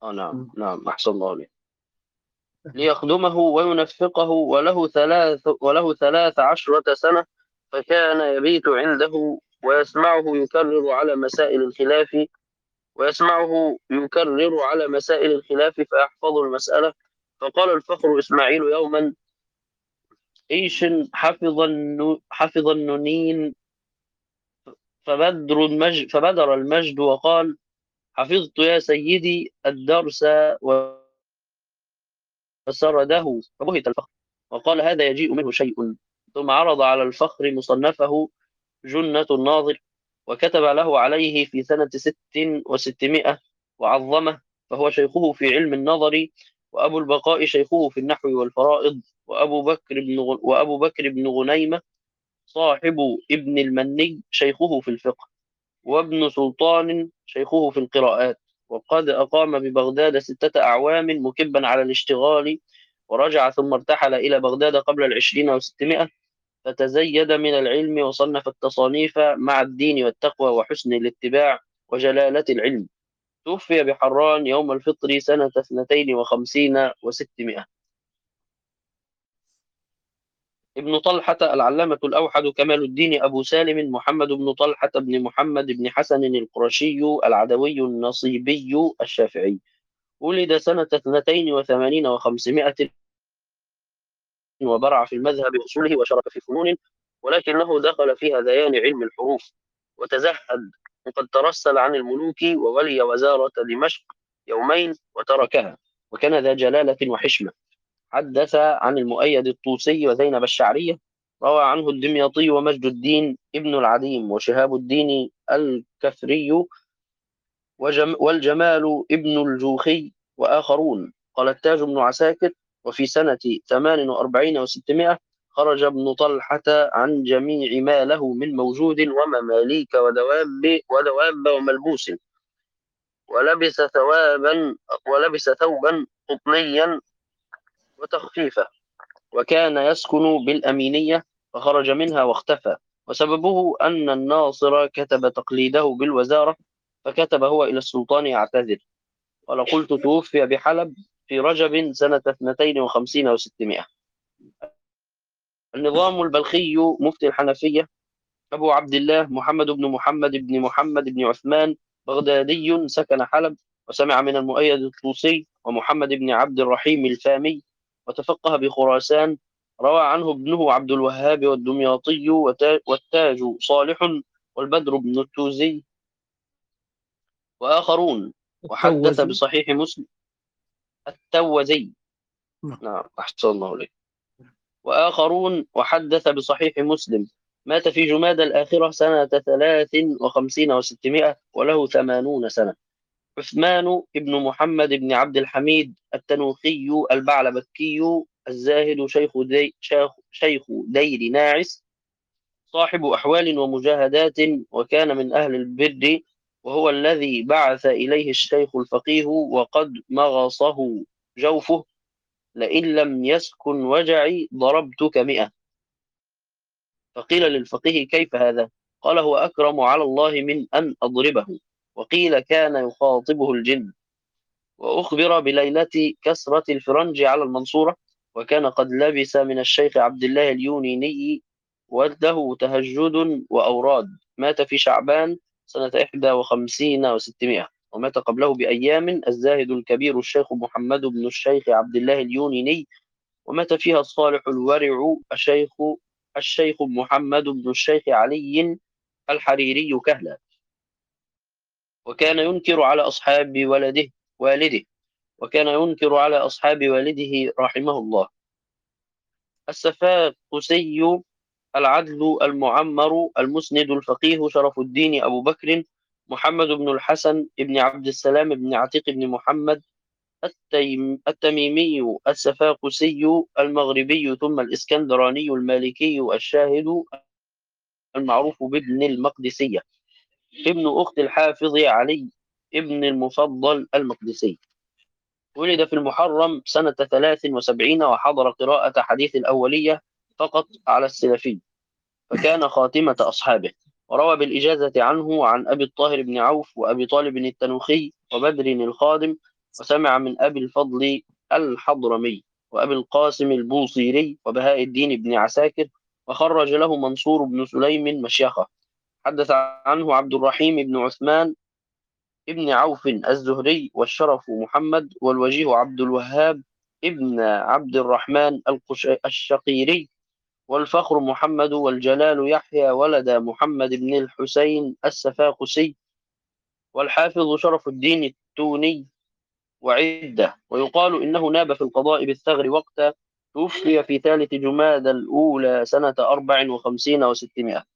C: آه نعم
A: م.
C: نعم أحسن الله عليك. ليخدمه وينفقه، وله ثلاث وله ثلاث عشرة سنة، فكان يبيت عنده ويسمعه يكرر على مسائل الخلاف ويسمعه يكرر على مسائل الخلاف فيحفظ المسألة. فقال الفخر إسماعيل يوما: إيش حفظ النو حفظ النونين، فبدر المجد فبدر المجد وقال: حفظت يا سيدي الدرس وسرده. فبهت الفخر وقال: هذا يجيء منه شيء. ثم عرض على الفخر مصنفه جنة الناظر، وكتب له عليه في سنة ست وستمائة وعظمه، فهو شيخه في علم النظر، وأبو البقاء شيخه في النحو والفرائض، وأبو بكر بن غ... وأبو بكر بن غنيمة صاحب ابن المني شيخه في الفقه، وابن سلطان شيخه في القراءات. وقد أقام ببغداد ستة أعوام مكبا على الاشتغال، ورجع ثم ارتحل إلى بغداد قبل العشرين وستمائة، فتزيد من العلم وصنف التصانيف مع الدين والتقوى وحسن الاتباع وجلالة العلم. توفي بحران يوم الفطر سنة اثنتين وخمسين وستمائة. ابن طلحة العلامة الأوحد كمال الدين أبو سالم محمد بن طلحة بن محمد بن حسن القرشي العدوي النصيبي الشافعي، ولد سنة اثنتين وثمانين وخمسمائة، وبرع في المذهب أصوله وشرف في فنون، ولكنه دخل في هذيان علم الحروف وتزهد، وقد ترسل عن الملوك وولي وزارة دمشق يومين وتركها، وكان ذا جلالة وحشمة. حدث عن المؤيد الطوسي وزينب الشعرية، روى عنه الدمياطي ومجد الدين ابن العديم وشهاب الدين الكفري وجم والجمال ابن الجوخي وآخرون. قال التاج بن عساكر: وفي سنة ثمان وأربعين وستمائة خرج ابن طلحة عن جميع ما له من موجود ومماليك ودواب ودواب وملبوس، ولبس ثوابا ولبس ثوبا قطنيا وتخفيفا، وكان يسكن بالأمينية، فخرج منها واختفى، وسببه أن الناصر كتب تقليده بالوزارة، فكتب هو إلى السلطان يعتذر. قال: قلت توفي بحلب في رجب سنة اثنتين وخمسين وستمائة. النظام البلخي مفتي الحنفية أبو عبد الله محمد بن محمد بن محمد بن عثمان بغدادي، سكن حلب، وسمع من المؤيد الطوسي ومحمد بن عبد الرحيم الفامي، وتفقه بخراسان. روى عنه ابنه عبد الوهاب والدمياطي والتاج صالح والبدر بن التوزي وآخرون. وحدث
A: التوزي.
C: بصحيح مسلم التوزي.
A: نعم.
C: نعم أحسن الله عليك. وآخرون. وحدث بصحيح مسلم. مات في جمادى الآخرة سنة ثلاث وخمسين وستمائة وله ثمانون سنة. عثمان بن محمد بن عبد الحميد التنوخي البعلبكي الزاهد شيخ دي شيخ شيخ دير ناعس، صاحب أحوال ومجاهدات، وكان من أهل البر، وهو الذي بعث إليه الشيخ الفقيه وقد مغصه جوفه: لئن لم يسكن وجعي ضربتك مئة. فقيل للفقيه: كيف هذا؟ قال: هو أكرم على الله من أن أضربه. وقيل: كان يخاطبه الجن. وأخبر بليلة كسرة الفرنج على المنصورة، وكان قد لبس من الشيخ عبد الله اليونيني، وله تهجد وأوراد. مات في شعبان سنة إحدى وخمسين وستمائة، ومات قبله بأيام الزاهد الكبير الشيخ محمد بن الشيخ عبد الله اليونيني، ومات فيها الصالح الورع الشيخ الشيخ محمد بن الشيخ علي الحريري كهلا. وكان ينكر على أصحاب ولده والده وكان ينكر على أصحاب والده رحمه الله. السفاقسي العدل المعمر المسند الفقيه شرف الدين أبو بكر محمد بن الحسن بن عبد السلام بن عتيق بن محمد التيم التميمي السفاقسي المغربي ثم الإسكندراني المالكي الشاهد المعروف بابن المقدسية، ابن أخت الحافظ علي ابن المفضل المقدسي. ولد في المحرم سنة ثلاث وسبعين، وحضر قراءة حديث الأولية فقط على السلفي، فكان خاتمة أصحابه. وروى بالإجازة عنه عن أبي الطاهر بن عوف وأبي طالب التنوخي وبدر الخادم وسمع من أبي الفضل الحضرمي وأبي القاسم البوصيري وبهاء الدين بن عساكر، وخرج له منصور بن سليم مشيخة. حدث عنه عبد الرحيم بن عثمان ابن عوف الزهري، والشرف محمد، والوجيه عبد الوهاب ابن عبد الرحمن القش- الشقيري، والفخر محمد، والجلال يحيى ولد محمد بن الحسين السفاقسي، والحافظ شرف الدين التوني، وعدة. ويقال إنه ناب في القضاء بالثغر وقت توفي في ثالث جماد الأولى سنة أربع وخمسين وستمائة.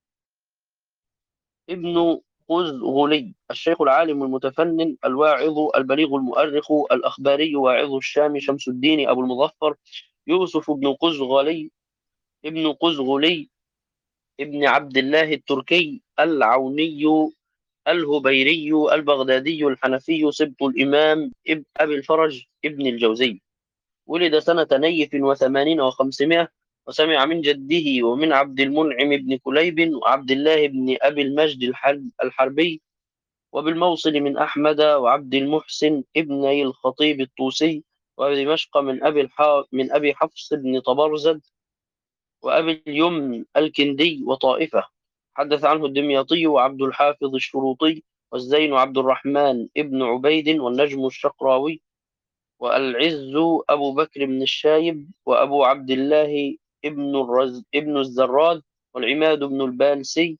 C: ابن قزغلي الشيخ العالم المتفنن الواعظ البليغ المؤرخ الأخباري واعظ الشام شمس الدين أبو المظفر يوسف بن قزغلي ابن قزغلي ابن عبد الله التركي العوني الهبيري البغدادي الحنفي سبط الإمام أبي الفرج ابن الجوزي. ولد سنة نيف وثمانين وخمسمائة، وسمع من جده ومن عبد المنعم بن كليب وعبد الله بن أبي المجد الحربي، وبالموصل من أحمد وعبد المحسن ابني الخطيب الطوسي، ودمشق من أبي الح... من أبي حفص بن طبرزد وأبي اليمن الكندي وطائفة. حدث عنه الدمياطي وعبد الحافظ الشروطي والزين عبد الرحمن ابن عبيد والنجم الشقراوي والعز أبو بكر بن الشايب وأبو عبد الله ابن الرز ابن الزراد والعماد بن البالسي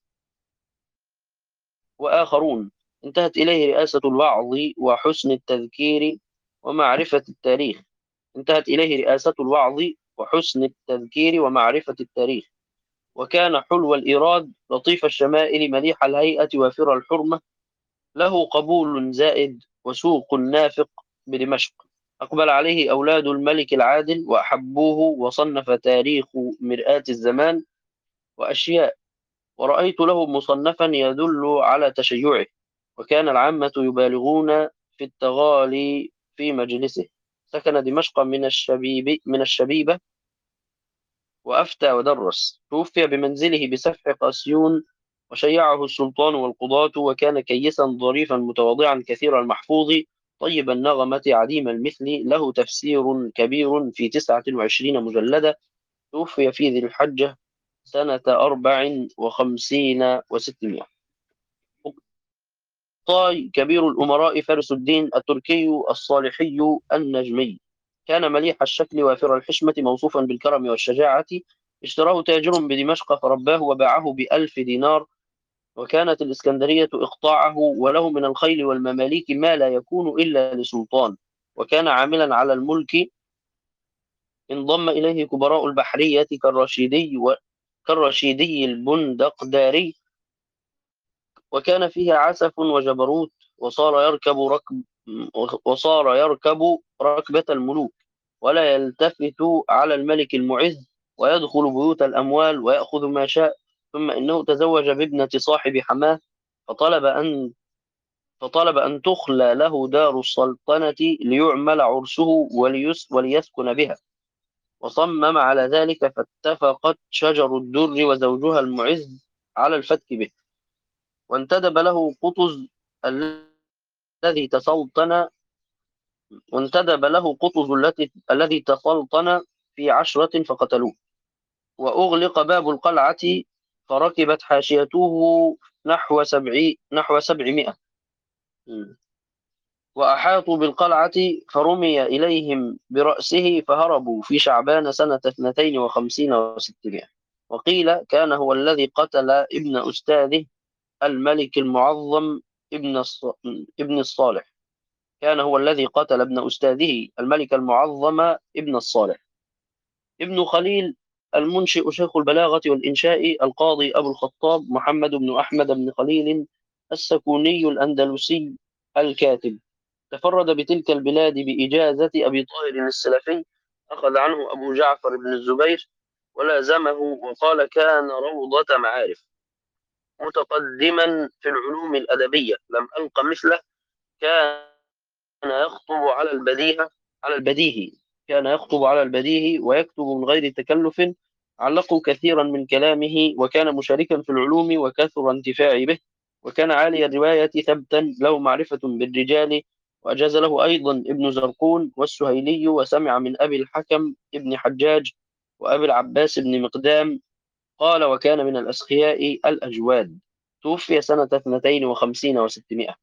C: وآخرون. انتهت إليه رئاسة الوعظ وحسن التذكير ومعرفة التاريخ انتهت إليه رئاسة الوعظ وحسن التذكير ومعرفة التاريخ. وكان حلو الإيراد لطيف الشمائل مليح الهيئة وافر الحرمة، له قبول زائد وسوق نافق بدمشق. أقبل عليه أولاد الملك العادل وأحبوه، وصنف تاريخ مرآة الزمان وأشياء، ورأيت له مصنفا يدل على تشيعه، وكان العامة يبالغون في التغالي في مجلسه. سكن دمشق من الشبيب من الشبيبة، وأفتى ودرس. توفي بمنزله بسفح قاسيون، وشيعه السلطان والقضاة، وكان كيسا ظريفا متواضعا كثير المحفوظ طيب النغمة عديم المثل، له تفسير كبير في تسعة وعشرين مجلدة. توفي في ذي الحجة سنة أربع وخمسين وستمائة. طاي كبير الأمراء فارس الدين التركي الصالحي النجمي، كان مليح الشكل وافر الحشمة موصوفا بالكرم والشجاعة. اشتراه تاجر بدمشق فرباه وباعه بألف دينار، وكانت الإسكندرية إقطاعه، وله من الخيل والمماليك ما لا يكون إلا لسلطان. وكان عاملا على الملك. انضم إليه كبراء البحرية كالرشيدي و... كالرشيدي البندقداري، وكان فيه عسف وجبروت، وصار يركب ركب وصار يركب ركبة الملوك، ولا يلتفت على الملك المعز، ويدخل بيوت الأموال ويأخذ ما شاء. ثم إنه تزوج بابنة صاحب حماه، فطلب أن فطلب أن تخلى له دار السلطنة ليعمل عرسه وليس وليسكن بها، وصمم على ذلك، فاتفقت شجر الدر وزوجها المعز على الفتك به. وانتدب له قطز الذي تسلطن وانتدب له قطز التي الذي تسلطن في عشرة فقتلوه، وأغلق باب القلعة، فركبت حاشيته نحو سبعي نحو سبعمائة، وأحاطوا بالقلعة، فرمي إليهم برأسه فهربوا في شعبان سنة اثنتين وخمسين وستمائة. وقيل كان هو الذي قتل ابن أستاذه الملك المعظم ابن ابن الصالح كان هو الذي قتل ابن أستاذه الملك المعظم ابن الصالح. ابن خليل المنشئ شيخ البلاغة والإنشاء القاضي أبو الخطاب محمد بن أحمد بن خليل السكوني الأندلسي الكاتب، تفرد بتلك البلاد بإجازة أبي طاهر السلفي، أخذ عنه أبو جعفر بن الزبير ولازمه، وقال كان روضة معارف، متقدما في العلوم الأدبية لم ألق مثله. كان يخطب على البديهة على البديهي كان يخطب على البديهي ويكتب من غير تكلف، علقوا كثيرا من كلامه، وكان مشاركا في العلوم وكثر انتفاعي به، وكان عالي الرواية ثبتا له معرفة بالرجال، وأجاز له أيضا ابن زرقون والسهيلي، وسمع من أبي الحكم ابن حجاج وأبي العباس بن مقدام قال: وكان من الأسخياء الأجواد. توفي سنة اثنتين وخمسين وستمائة.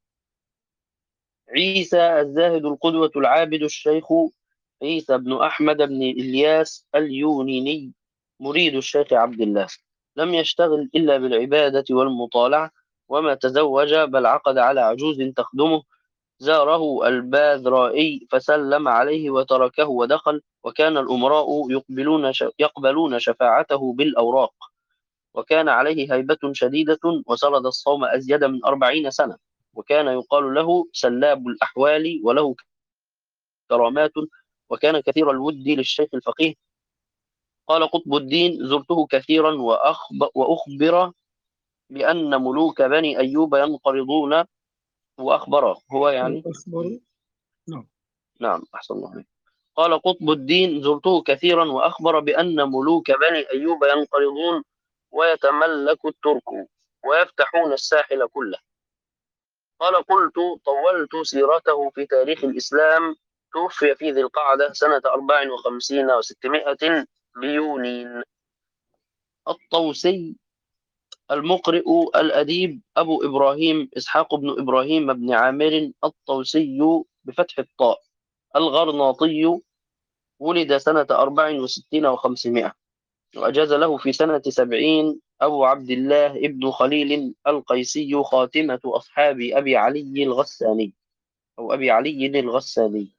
C: عيسى الزاهد القدوة العابد الشيخ عيسى بن أحمد بن إلياس اليونيني مريد الشيخ عبد الله، لم يشتغل إلا بالعبادة والمطالعة، وما تزوج بل عقد على عجوز تخدمه. زاره الباذرائي فسلم عليه وتركه ودخل، وكان الأمراء يقبلون يقبلون شفاعته بالأوراق، وكان عليه هيبة شديدة، وسرد الصوم أزيد من أربعين سنة، وكان يقال له سلاب الأحوال، وله كرامات، وكان كثير الود للشيخ الفقيه. قال قطب الدين: زرته كثيرا وأخب وأخبر بأن ملوك بني أيوب ينقرضون. وأخبره هو يعني
A: الأخبار. نعم.
C: نعم، أحسن الله عليك. قال قطب الدين: زرته كثيرا وأخبر بأن ملوك بني أيوب ينقرضون ويتملك الترك ويفتحون الساحل كله. قال قلت: طولت سيرته في تاريخ الإسلام. توفي في ذي القعدة سنة أربع وخمسين وستمائة بيونين. الطوسي المقرئ الأديب أبو إبراهيم إسحاق بن إبراهيم بن عامر الطوسي بفتح الطاء الغرناطي، ولد سنة أربع وستين وخمسمائة، وأجاز له في سنة سبعين أبو عبد الله ابن خليل القيسي خاتمة أصحاب أبي علي الغساني أو أبي علي الغساني.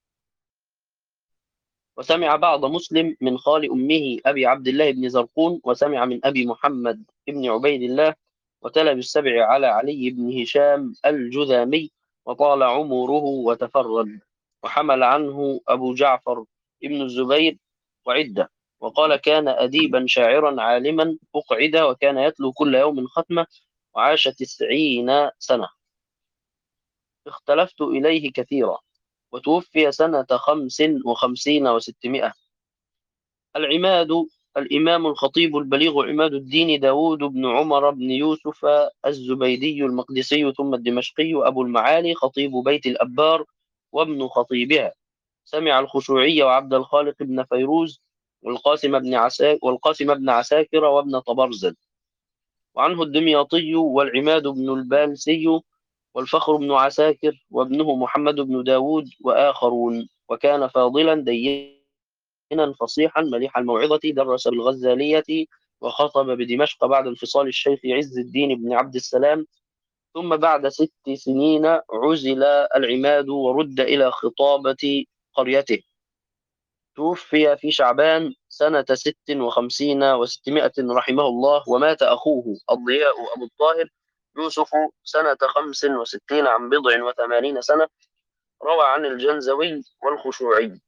C: وسمع بعض مسلم من خال أمه أبي عبد الله بن زرقون، وسمع من أبي محمد بن عبيد الله، وتلا بالسبع على علي بن هشام الجذامي، وطال عمره وتفرد. وحمل عنه أبو جعفر ابن الزبير وعدة، وقال: كان أديبا شاعرا عالما أقعد، وكان يتلو كل يوم ختمة، وعاش تسعين سنة. اختلفت إليه كثيرا، وتوفي سنة خمس وخمسين وستمائة. العماد الإمام الخطيب البليغ عماد الدين داود بن عمر بن يوسف الزبيدي المقدسي ثم الدمشقي أبو المعالي خطيب بيت الأبار وابن خطيبها. سمع الخشوعي وعبد الخالق بن فيروز والقاسم بن عساكر والقاسم بن عساكر وابن طبرزد. وعنه الدمياطي والعماد بن البالسي والفخر بن عساكر وابنه محمد بن داود وآخرون. وكان فاضلا دينا فصيحا مليح الموعظة، درس بالغزالية وخطب بدمشق بعد انفصال الشيخ عز الدين بن عبد السلام. ثم بعد ست سنين عزل العماد ورد إلى خطابة قريته. توفي في شعبان سنة ست وخمسين وستمائة رحمه الله. ومات أخوه الضياء أبو الطاهر يوسف سنة خمس وستين عن بضع وثمانين سنة. روى عن الجنزوي والخشوعي.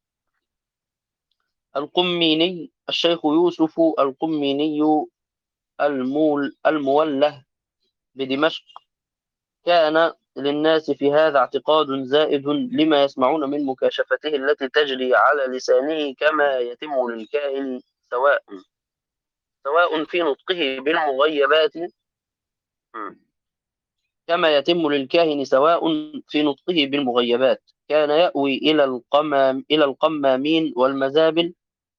C: القميني الشيخ يوسف القميني المول الموله بدمشق، كان للناس في هذا اعتقاد زائد لما يسمعون من مكاشفته التي تجري على لسانه، كما يتم للكاهن سواء سواء في نطقه بالمغيبات كما يتم للكاهن سواء في نطقه بالمغيبات. كان يأوي إلى القمام إلى القمامين والمزابل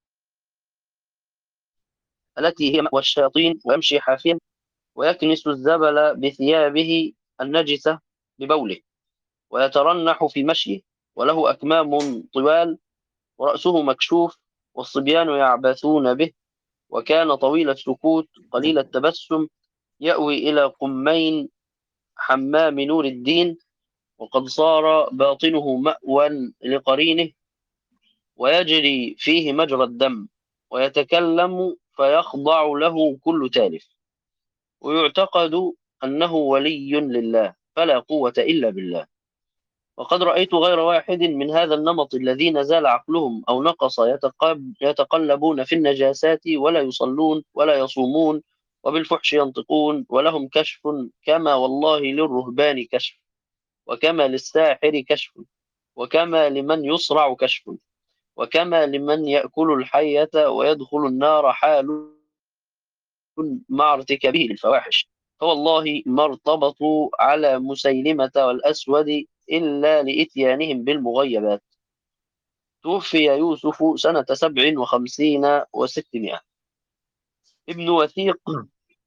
C: التي هي مأوى الشياطين، ويمشي حافيا، ويكنس الزبل بثيابه النجسة ببوله، ويترنح في مشيه، وله أكمام طوال، ورأسه مكشوف، والصبيان يعبثون به. وكان طويل السكوت قليل التبسم، يأوي إلى قمين حمام نور الدين، وقد صار باطنه مأوى لقرينه، ويجري فيه مجرى الدم، ويتكلم فيخضع له كل تالف، ويعتقد أنه ولي لله، فلا قوة إلا بالله. وقد رأيت غير واحد من هذا النمط الذين زال عقلهم أو نقص يتقلبون في النجاسات، ولا يصلون ولا يصومون، وبالفحش ينطقون، ولهم كشف، كما والله للرهبان كشف، وكما للساحر كشف، وكما لمن يصرع كشف، وكما لمن يأكل الحية ويدخل النار حال مع ارتكابه للفواحش. فوالله ما ارتبطوا على مسيلمة والأسود إلا لإتيانهم بالمغيبات. توفي يوسف سنة سبع وخمسين وستمائة. ابن وثيق.
A: نعم.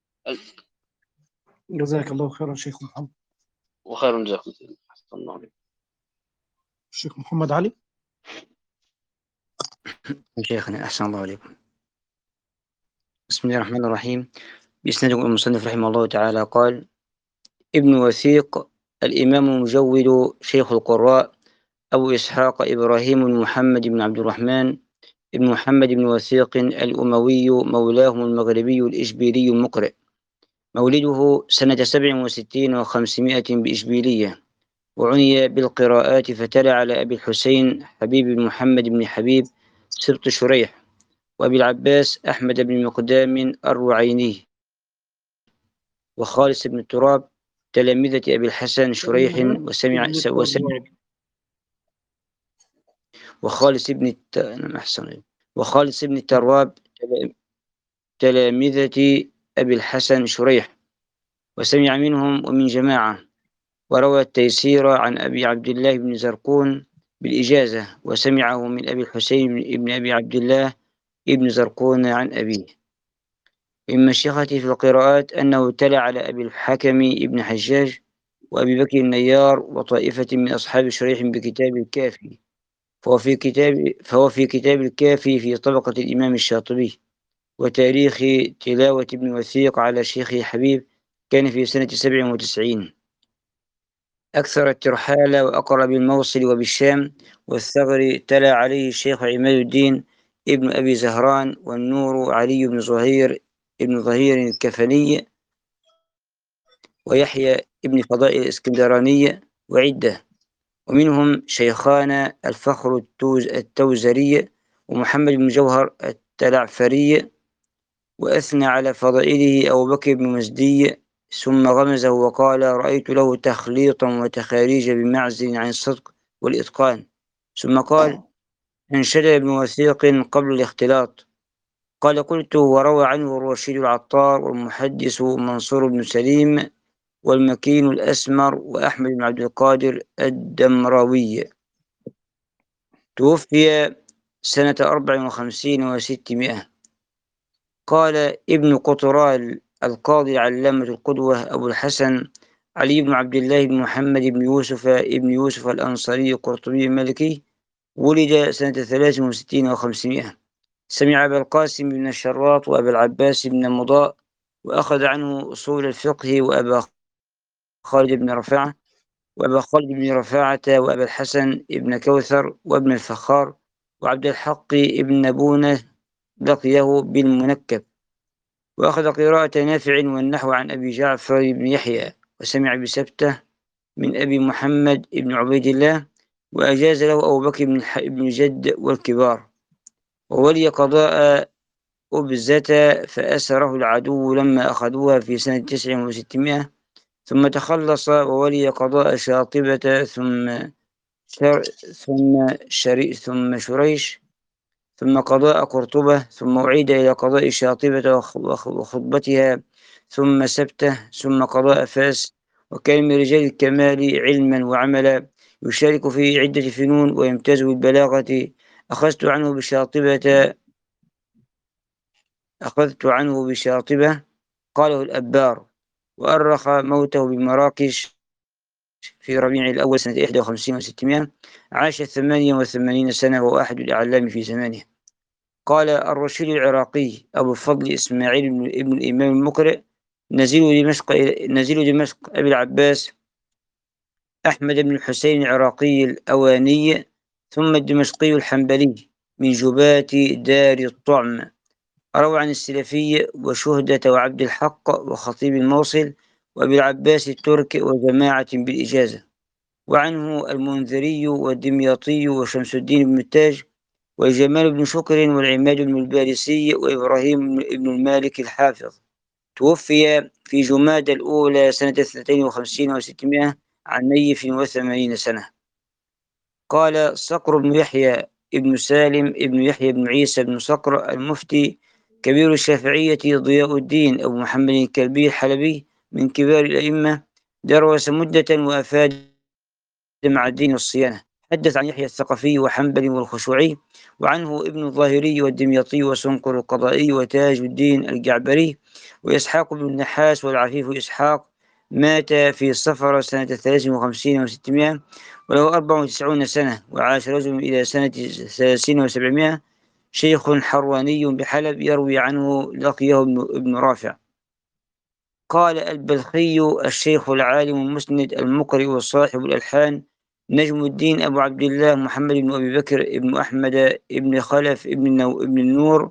A: جزاك الله خيرا شيخ محمد.
C: وخير جزاكم الله.
A: الشيخ محمد علي.
D: شيخنا أحسن الله عليكم. بسم الله الرحمن الرحيم. بإسناد المصنف رحمه الله تعالى قال: ابن وثيق الإمام المجود شيخ القراء أبو إسحاق إبراهيم بن محمد بن عبد الرحمن ابن محمد بن وثيق الأموي مولاهم المغربي الإشبيلي المقرئ. مولده سنة سبع وستين وخمسمائة بإشبيلية، وعني بالقراءات فتلا على أبي الحسين حبيب بن محمد بن حبيب سبط شريح، وأبي العباس أحمد بن مقدام الرعيني، وخالص بن التراب تلامذة أبي الحسن شريح وسمع وسمع وخالص بن الت... أحسن وخالص بن التراب تلامذة أبي الحسن شريح، وسمع منهم ومن جماعة. وروى التيسير عن أبي عبد الله بن زرقون بالإجازة، وسمعه من أبي الحسين بن أبي عبد الله ابن زرقون عن أبيه. من مشيخته في القراءات أنه تلا على أبي الحكم ابن حجاج وأبي بكر النيار وطائفة من أصحاب شريح بكتاب الكافي، فهو في كتاب فهو في كتاب الكافي في طبقة الإمام الشاطبي. وتاريخ تلاوة ابن وثيق على شيخه حبيب كان في سنة سبع وتسعين. أكثر الترحال وأقر بالموصل وبالشام والثغر. تلا عليه الشيخ عماد الدين ابن أبي زهران والنور علي بن زهير ابن ظهير الكفني ويحيى ابن فضائل الإسكندراني وعدة، ومنهم شيخان الفخر التوزري ومحمد بن جوهر التلعفري. وأثنى على فضائله أبو بكر بن مزدي، ثم غمزه وقال: رأيت له تخليطا وتخاريج بمعزل عن الصدق والإتقان. ثم قال: انشد ابن وثيق قبل الاختلاط. قال: قلت: وروى عنه الرشيد العطار والمحدث منصور بن سليم والمكين الأسمر وأحمد بن عبد القادر الدمراوي. توفي سنة أربع وخمسين وستمائة. قال ابن قطرال القاضي العلامة القدوة أبو الحسن علي بن عبد الله بن محمد بن يوسف ابن يوسف الأنصاري القرطبي المالكي، ولد سنة ثلاث وستين وخمسمائة. سمع أبا القاسم بن الشراط وأبا العباس بن مضاء، وأخذ عنه أصول الفقه وأبا خالد بن رفاعة وأبا خالد بن رفاعة وأبا الحسن بن كوثر وابن الفخار وعبد الحق بن نبونة لقيه بالمنكب. وأخذ قراءة نافع والنحو عن أبي جعفر بن يحيى، وسمع بسبته من أبي محمد بن عبيد الله، وأجاز له أبو بكر بن جد والكبار. وولي قضاء أبزة فأسره العدو لما أخذوها في سنة تسع وستمائة، ثم تخلص. وولي قضاء شاطبة ثم شر ثم شري ثم شريش ثم قضاء قرطبة، ثم أعيد إلى قضاء شاطبة وخطبتها، ثم سبتة، ثم قضاء فاس. وكان من رجال الكمال علما وعملا، يشارك في عدة فنون ويمتاز بالبلاغة. أخذت عنه بشاطبة أخذت عنه بشاطبة قاله الأبار. وأرخ موته بمراكش في ربيع الأول سنة إحدى وخمسين وستمائة. عاش ثمانية وثمانين سنة، وأحد الأعلام في زمانه. قال الرشيد العراقي أبو الفضل إسماعيل ابن الإمام المقرئ: نزيل دمشق نزيل دمشق أبي العباس أحمد بن الحسين العراقي الأواني، ثم الدمشقي الحنبلي من جبات دار الطعم. روى عن السلفي وشهدة وعبد الحق وخطيب الموصل وأبي العباس الترك وجماعة بالإجازة. وعنه المنذري والدمياطي وشمس الدين بن التاج وجمال بن شكر والعماد بن البارسي وإبراهيم بن المالك الحافظ. توفي في جماد الأولى سنة اثنتين وخمسين وستمائة عن نيف وثمانين سنة. قال صقر بن يحيى ابن سالم ابن يحيى بن عيسى بن صقر المفتي كبير الشافعية ضياء الدين أبو محمد الكلبي الحلبي من كبار الأئمة، درس مدة وأفاد مع الدين والصيانة. حدث عن يحيى الثقفي وحنبل والخشوعي، وعنه ابن الظاهري والدمياطي وسنقر القضائي وتاج الدين الجعبري وإسحاق بن النحاس والعفيف إسحاق، مات في صفر سنة ثلاث وخمسين وستمائة وله أربع وتسعون سنة، وعاش رجل إلى سنة ثلاثين وسبعمائة، شيخ حرواني بحلب، يروي عنه لقيه ابن رافع. قال البلخي الشيخ العالم المسند المقرئ وصاحب الألحان نجم الدين أبو عبد الله محمد بن أبي بكر ابن أحمد ابن خلف ابن, النو ابن النور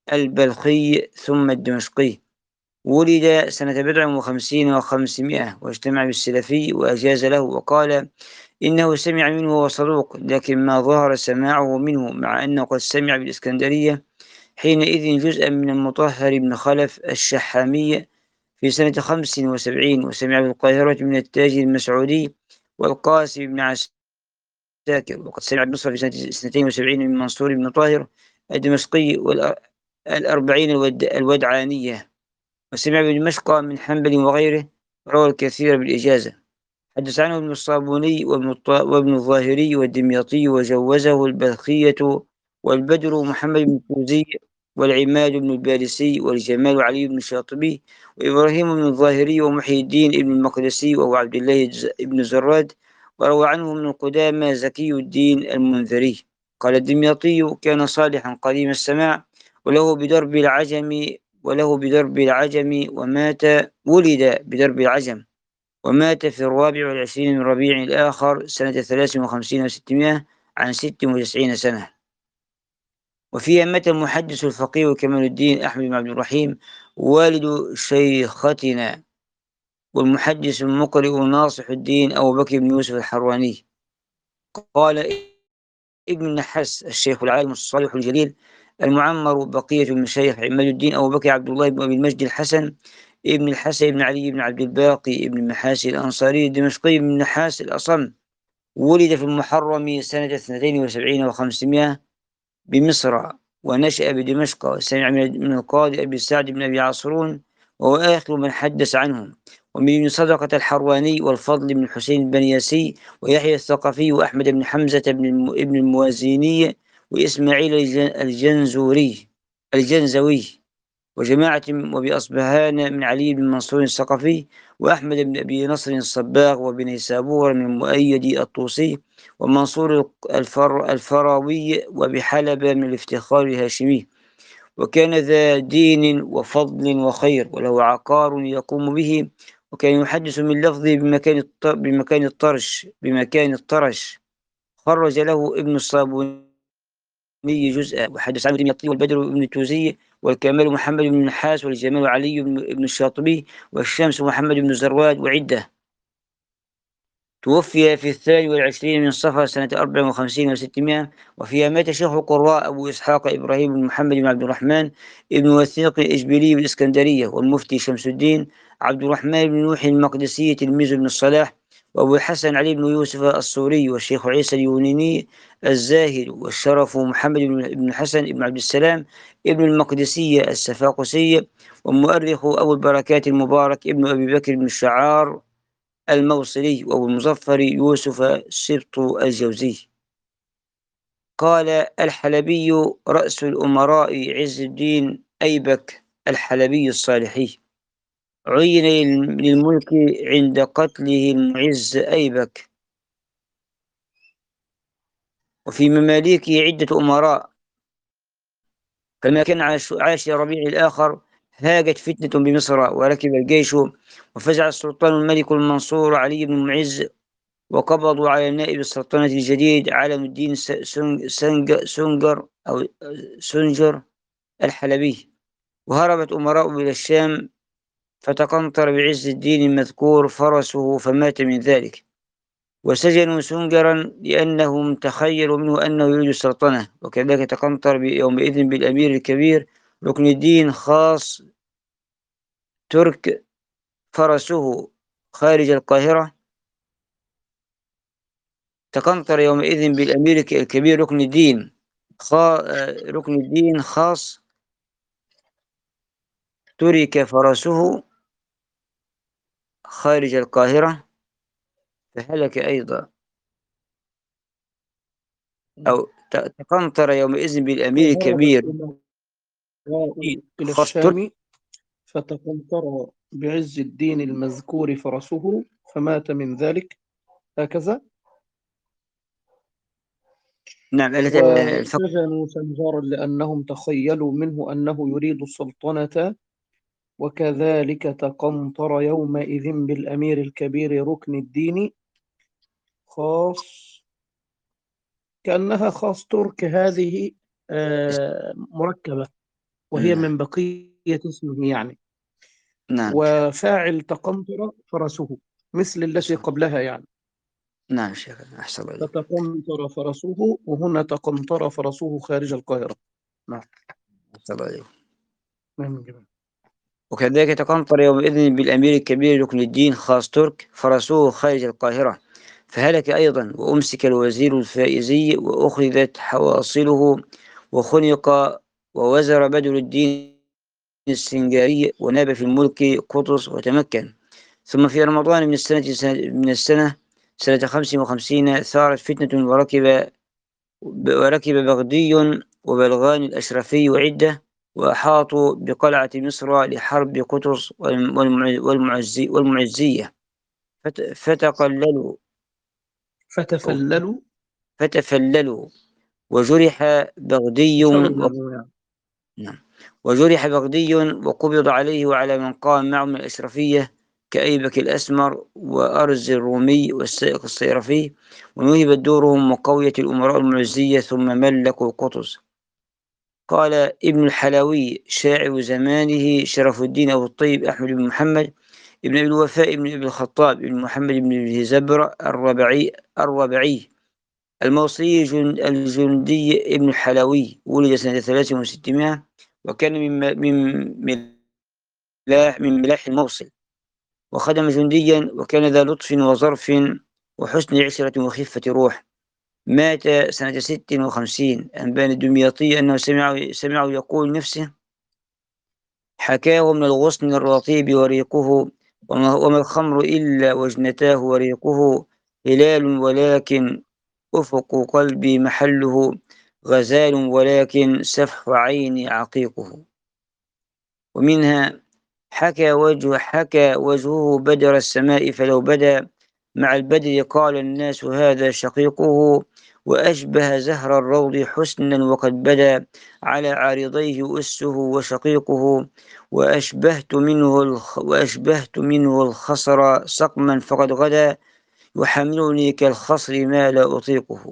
D: البلخي ثم الدمشقي، ولد سنة بضع وخمسين وخمسمائة واجتمع بالسلفي وأجاز له، وقال إنه سمع منه وهو صدوق، لكن ما ظهر سماعه منه، مع أنه قد سمع بالإسكندرية حينئذ جزءا من المطهر بن خلف الشحامي في سنة خمس وسبعين، وسمع بالقاهرة من التاج المسعودي والقاسم بن عساكر، وقد سمع بمصر في سنة اثنتين وسبعين من منصور بن طاهر الدمشقي والأربعين الودعانية، وسمع بدمشق من حنبل وغيره، روى الكثير بالإجازة. حدث عنه ابن الصابوني وابن الظاهري والدمياطي، وجوزه البلخية والبدر محمد بن التوزي والعماد بن البارسي والجمال علي بن الشاطبي وإبراهيم بن الظاهري ومحي الدين بن المقدسي وهو عبد الله بن زراد، وروى عنه من القدامى زكي الدين المنذري. قال الدمياطي كان صالحا قديم السماع، وله بدرب العجم وله بدرب العجم ومات ولد بدرب العجم ومات في الرابع والعشرين من ربيع الآخر سنة ثلاث وخمسين وستمائة عن ست وتسعين سنة. وفيها مات المحدث الفقيه كمال الدين أحمد بن عبد الرحيم والد شيختنا، والمحدث المقرئ ناصح الدين أبو بكر بن يوسف الحرواني. قال ابن النحاس الشيخ العالم الصالح الجليل المعمر بقية المشايخ عماد الدين أبو بكر عبد الله بن أبي المجد الحسن ابن الحسن بن علي بن عبد الباقي ابن المحاسي الأنصاري الدمشقي بن النحاس الأصم، ولد في المحرم سنة اثنتين وسبعين وخمسمائة بمصر، ونشأ بدمشق، وسمع من القاضي أبي سعد بن أبي عاصرون وهو آخر من حدث عنهم، ومن ابن صدقة الحرواني والفضل بن الحسين البنياسي ويحيى الثقفي وأحمد بن حمزة بن ابن الموازيني وإسماعيل الجنزوري الجنزوي وجماعة، وبأصبهان من علي بن منصور الثقفي وأحمد بن أبي نصر الصباغ وبن سابور من المؤيد الطوسي ومنصور الفر الفراوي وبحلب من الافتخار الهاشمي، وكان ذا دين وفضل وخير وله عقار يقوم به، وكان يحدث من لفظه بمكان بمكان الطرش بمكان الطرش. خرج له ابن الصابوني جزءا، وحدث عنه الدمياطي والبدر بن التوزي والكمال محمد بن النحاس والجمال علي بن الشاطبي والشمس محمد بن زرواد وعدة. توفي في الثاني والعشرين من صفر سنة أربع وخمسين وستمائة، وفيها مات شيخ القراء أبو إسحاق إبراهيم بن محمد بن عبد الرحمن ابن وثيق الإجبيلي بالإسكندرية، والمفتي شمس الدين عبد الرحمن بن نوح المقدسي تلميذ بن الصلاح، وأبو الحسن علي بن يوسف السوري، والشيخ عيسى اليوناني الزاهد، والشرف محمد بن الحسن بن عبد السلام ابن المقدسية السفاقسي، والمؤرخ أبو البركات المبارك ابن أبي بكر بن الشعار الموصلي، وأبو المظفر يوسف سبط الجوزي. قال الحلبي رأس الأمراء عز الدين أيبك الحلبي الصالحي، عين للملك عند قتله المعز أيبك، وفي مماليكه عدة أمراء، فلما كان عاش ربيع الآخر هاجت فتنة بمصر وركب الجيش وفزع السلطان الملك المنصور علي بن المعز، وقبضوا على نائب السلطنة الجديد علم الدين سنجر أو سنجر الحلبي، وهربت أمراؤه إلى الشام، فتقنطر بعز الدين المذكور فرسه فمات من ذلك، وسجنوا سنجرا لأنهم تخيلوا منه أنه يريد السلطنة، وكذلك تقنطر يومئذ بالأمير الكبير ركن الدين خاص ترك فرسه خارج القاهرة تقنطر يومئذ بالأمير الكبير ركن الدين خا... ركن الدين خاص ترك فرسه خارج القاهرة فهلك أيضا. أو ت- تقنطر يومئذ بالأمير
A: وهرب
D: الكبير
A: الأمراء إلى
D: خاص ترك.
A: الشام فتقنطر بعز الدين المذكور فرسه فمات من ذلك، هكذا.
D: نعم ال- ال- الفقر.
A: وسجنوا سنجارا لأنهم تخيلوا منه أنه يريد السلطنة، وكذلك تقنطر يومئذ بالأمير الكبير ركن الدين خاص، كأنها خاص ترك هذه آه، مركبة، وهي
D: نعم
A: من بقية اسمه يعني.
D: نعم
A: وفاعل تقنطر فرسه مثل التي قبلها يعني،
D: نعم شيخ أحسن الله إليك.
A: فتقنطر فرسه، وهنا تقنطر فرسه خارج القاهرة. نعم.
D: أحسن الله إليك.
A: نعم جميل.
D: وكذلك تقنطر يومئذ بالأمير الكبير ركن الدين خاص ترك فرسوه خارج القاهرة، فهلك أيضا، وأمسك الوزير الفائزي وأخذت حواصله، وخنق ووزر بدر الدين السنجاري وناب في الملك قطز وتمكن. ثم في رمضان من السنة من السنة سنة خمس وخمسين ثارت فتنة، وركب وركب بغدي وبلغان الأشرفي وعدة، وأحاطوا بقلعة مصر لحرب قطز والمعزي والمعزية، فتقللوا
A: فتفللوا
D: فتفللوا وجرح بغدي و...
A: فغلبوا يعني.
D: نعم. وجرح بغدي وقبض عليه وعلى من قام معه من الأشرفية كأيبك الأسمر وأرز الرومي والسائق الصيرفي، ونهبت دورهم وقوية الأمراء المعزية ثم ملكوا قطز. قال ابن الحلاوي شاعر زمانه شرف الدين أبو الطيب أحمد بن محمد ابن أبي الوفاء ابن أبي الخطاب ابن محمد بن الهزبر الربعي الربعي الموصلي الجندي ابن الحلاوي، ولد سنة ثلاث وستمائة، وكان من من ملاح من ملاح الموصل، وخدم جنديا، وكان ذا لطف وظرف وحسن عشرة وخفة روح. مات سنة ست وخمسين. أنبان الدمياطي أنه سمعه سمعه يقول نفسه: حكاه من الغصن الرطيب وريقه، وما, وما الخمر إلا وجنتاه وريقه، هلال ولكن أفق قلبي محله، غزال ولكن سفح عيني عقيقه. ومنها: حكى وجه حكى وجهه بدر السماء فلو بدا مع البدر قال الناس هذا شقيقه، وأشبه زهر الروض حسنا وقد بدا على عارضيه أسه وشقيقه، وأشبهت منه الخ وأشبهت منه الخصر سقما فقد غدا يحملني كالخصر ما لا أطيقه.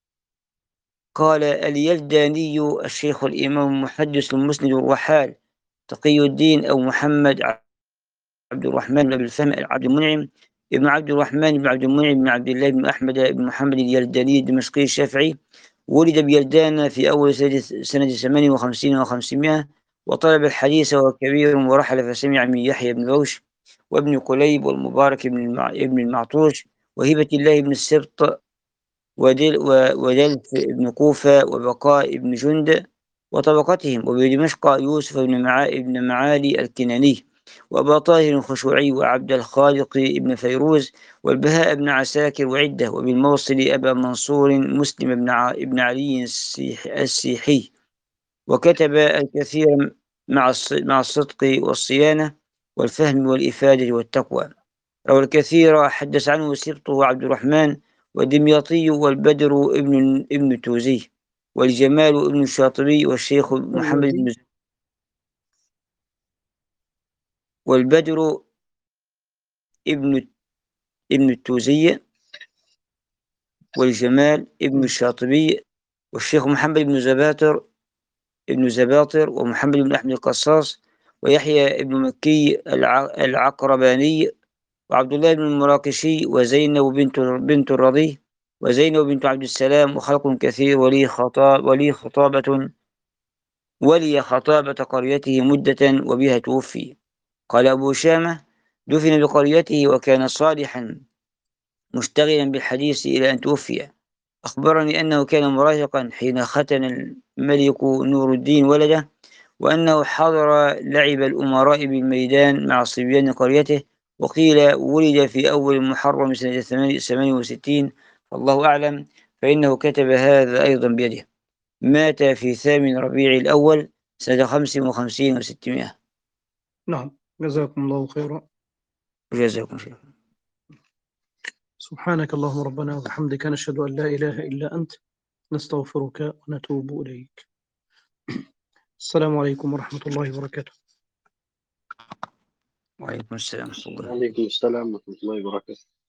D: قال اليلداني الشيخ الإمام المحدث المسند الرحال تقي الدين أو محمد عبد الرحمن بن الفهم عبد المنعم ابن عبد الرحمن بن عبد المنعم بن عبد الله بن أحمد بن محمد اليلداني الدمشقي الشافعي، ولد بيلدان في أول سنة ثمانية وخمسين وخمسمائة، وطلب الحديث وهو كبير، ورحل فسمع من يحيى بن روش وابن قليب والمبارك بن المع... ابن المعطوش وهبة الله بن السبط ودل ودلف بن كوفة وبقاء بن جند وطبقتهم، وبدمشق يوسف بن مع... ابن معالي الكناني، وأبا طاهر الخشوعي، وعبد الخالق بن فيروز، والبهاء بن عساكر وعدة، وبالموصل أبا منصور مسلم بن, ع... ابن علي السيح... السيحي. وكتب الكثير مع, الص... مع الصدق والصيانة والفهم والإفادة والتقوى. روى الكثير، حدث عنه سبطه عبد الرحمن والدمياطي والبدر ابن ابن التوزي والجمال ابن الشاطبي والشيخ محمد بن والبدر ابن ابن التوزي والجمال ابن الشاطبي والشيخ محمد بن زباتر ابن زباطر ومحمد بن أحمد القصاص ويحيى ابن مكي العقرباني وعبد الله بن المراقشي وزينب بنت بنت الرضي وزينب بنت عبد السلام وخلق كثير، ولي خطاب ولي خطابة ولي خطابة قريته مدة وبها توفي. قال أبو شامة: دفن بقريته وكان صالحا مشتغلا بالحديث إلى أن توفي. أخبرني أنه كان مراهقا حين ختن الملك نور الدين ولده، وأنه حضر لعب الأمراء بالميدان مع صبيان قريته، وقيل ولد في أول محرم سنة ثمانية وستين، والله أعلم. فإنه كتب هذا أيضا بيده. مات في ثامن ربيع الأول سنة خمس وخمسين وستمائة.
A: نعم، جزاكم الله خيرا.
D: جزاكم خيرا.
A: سبحانك اللهم ربنا وبحمدك، نشهد أن لا إله إلا أنت، نستغفرك ونتوب إليك. السلام عليكم ورحمة الله وبركاته.
D: وعليكم السلام ورحمة الله.
C: وعليكم السلام ورحمة الله وبركاته.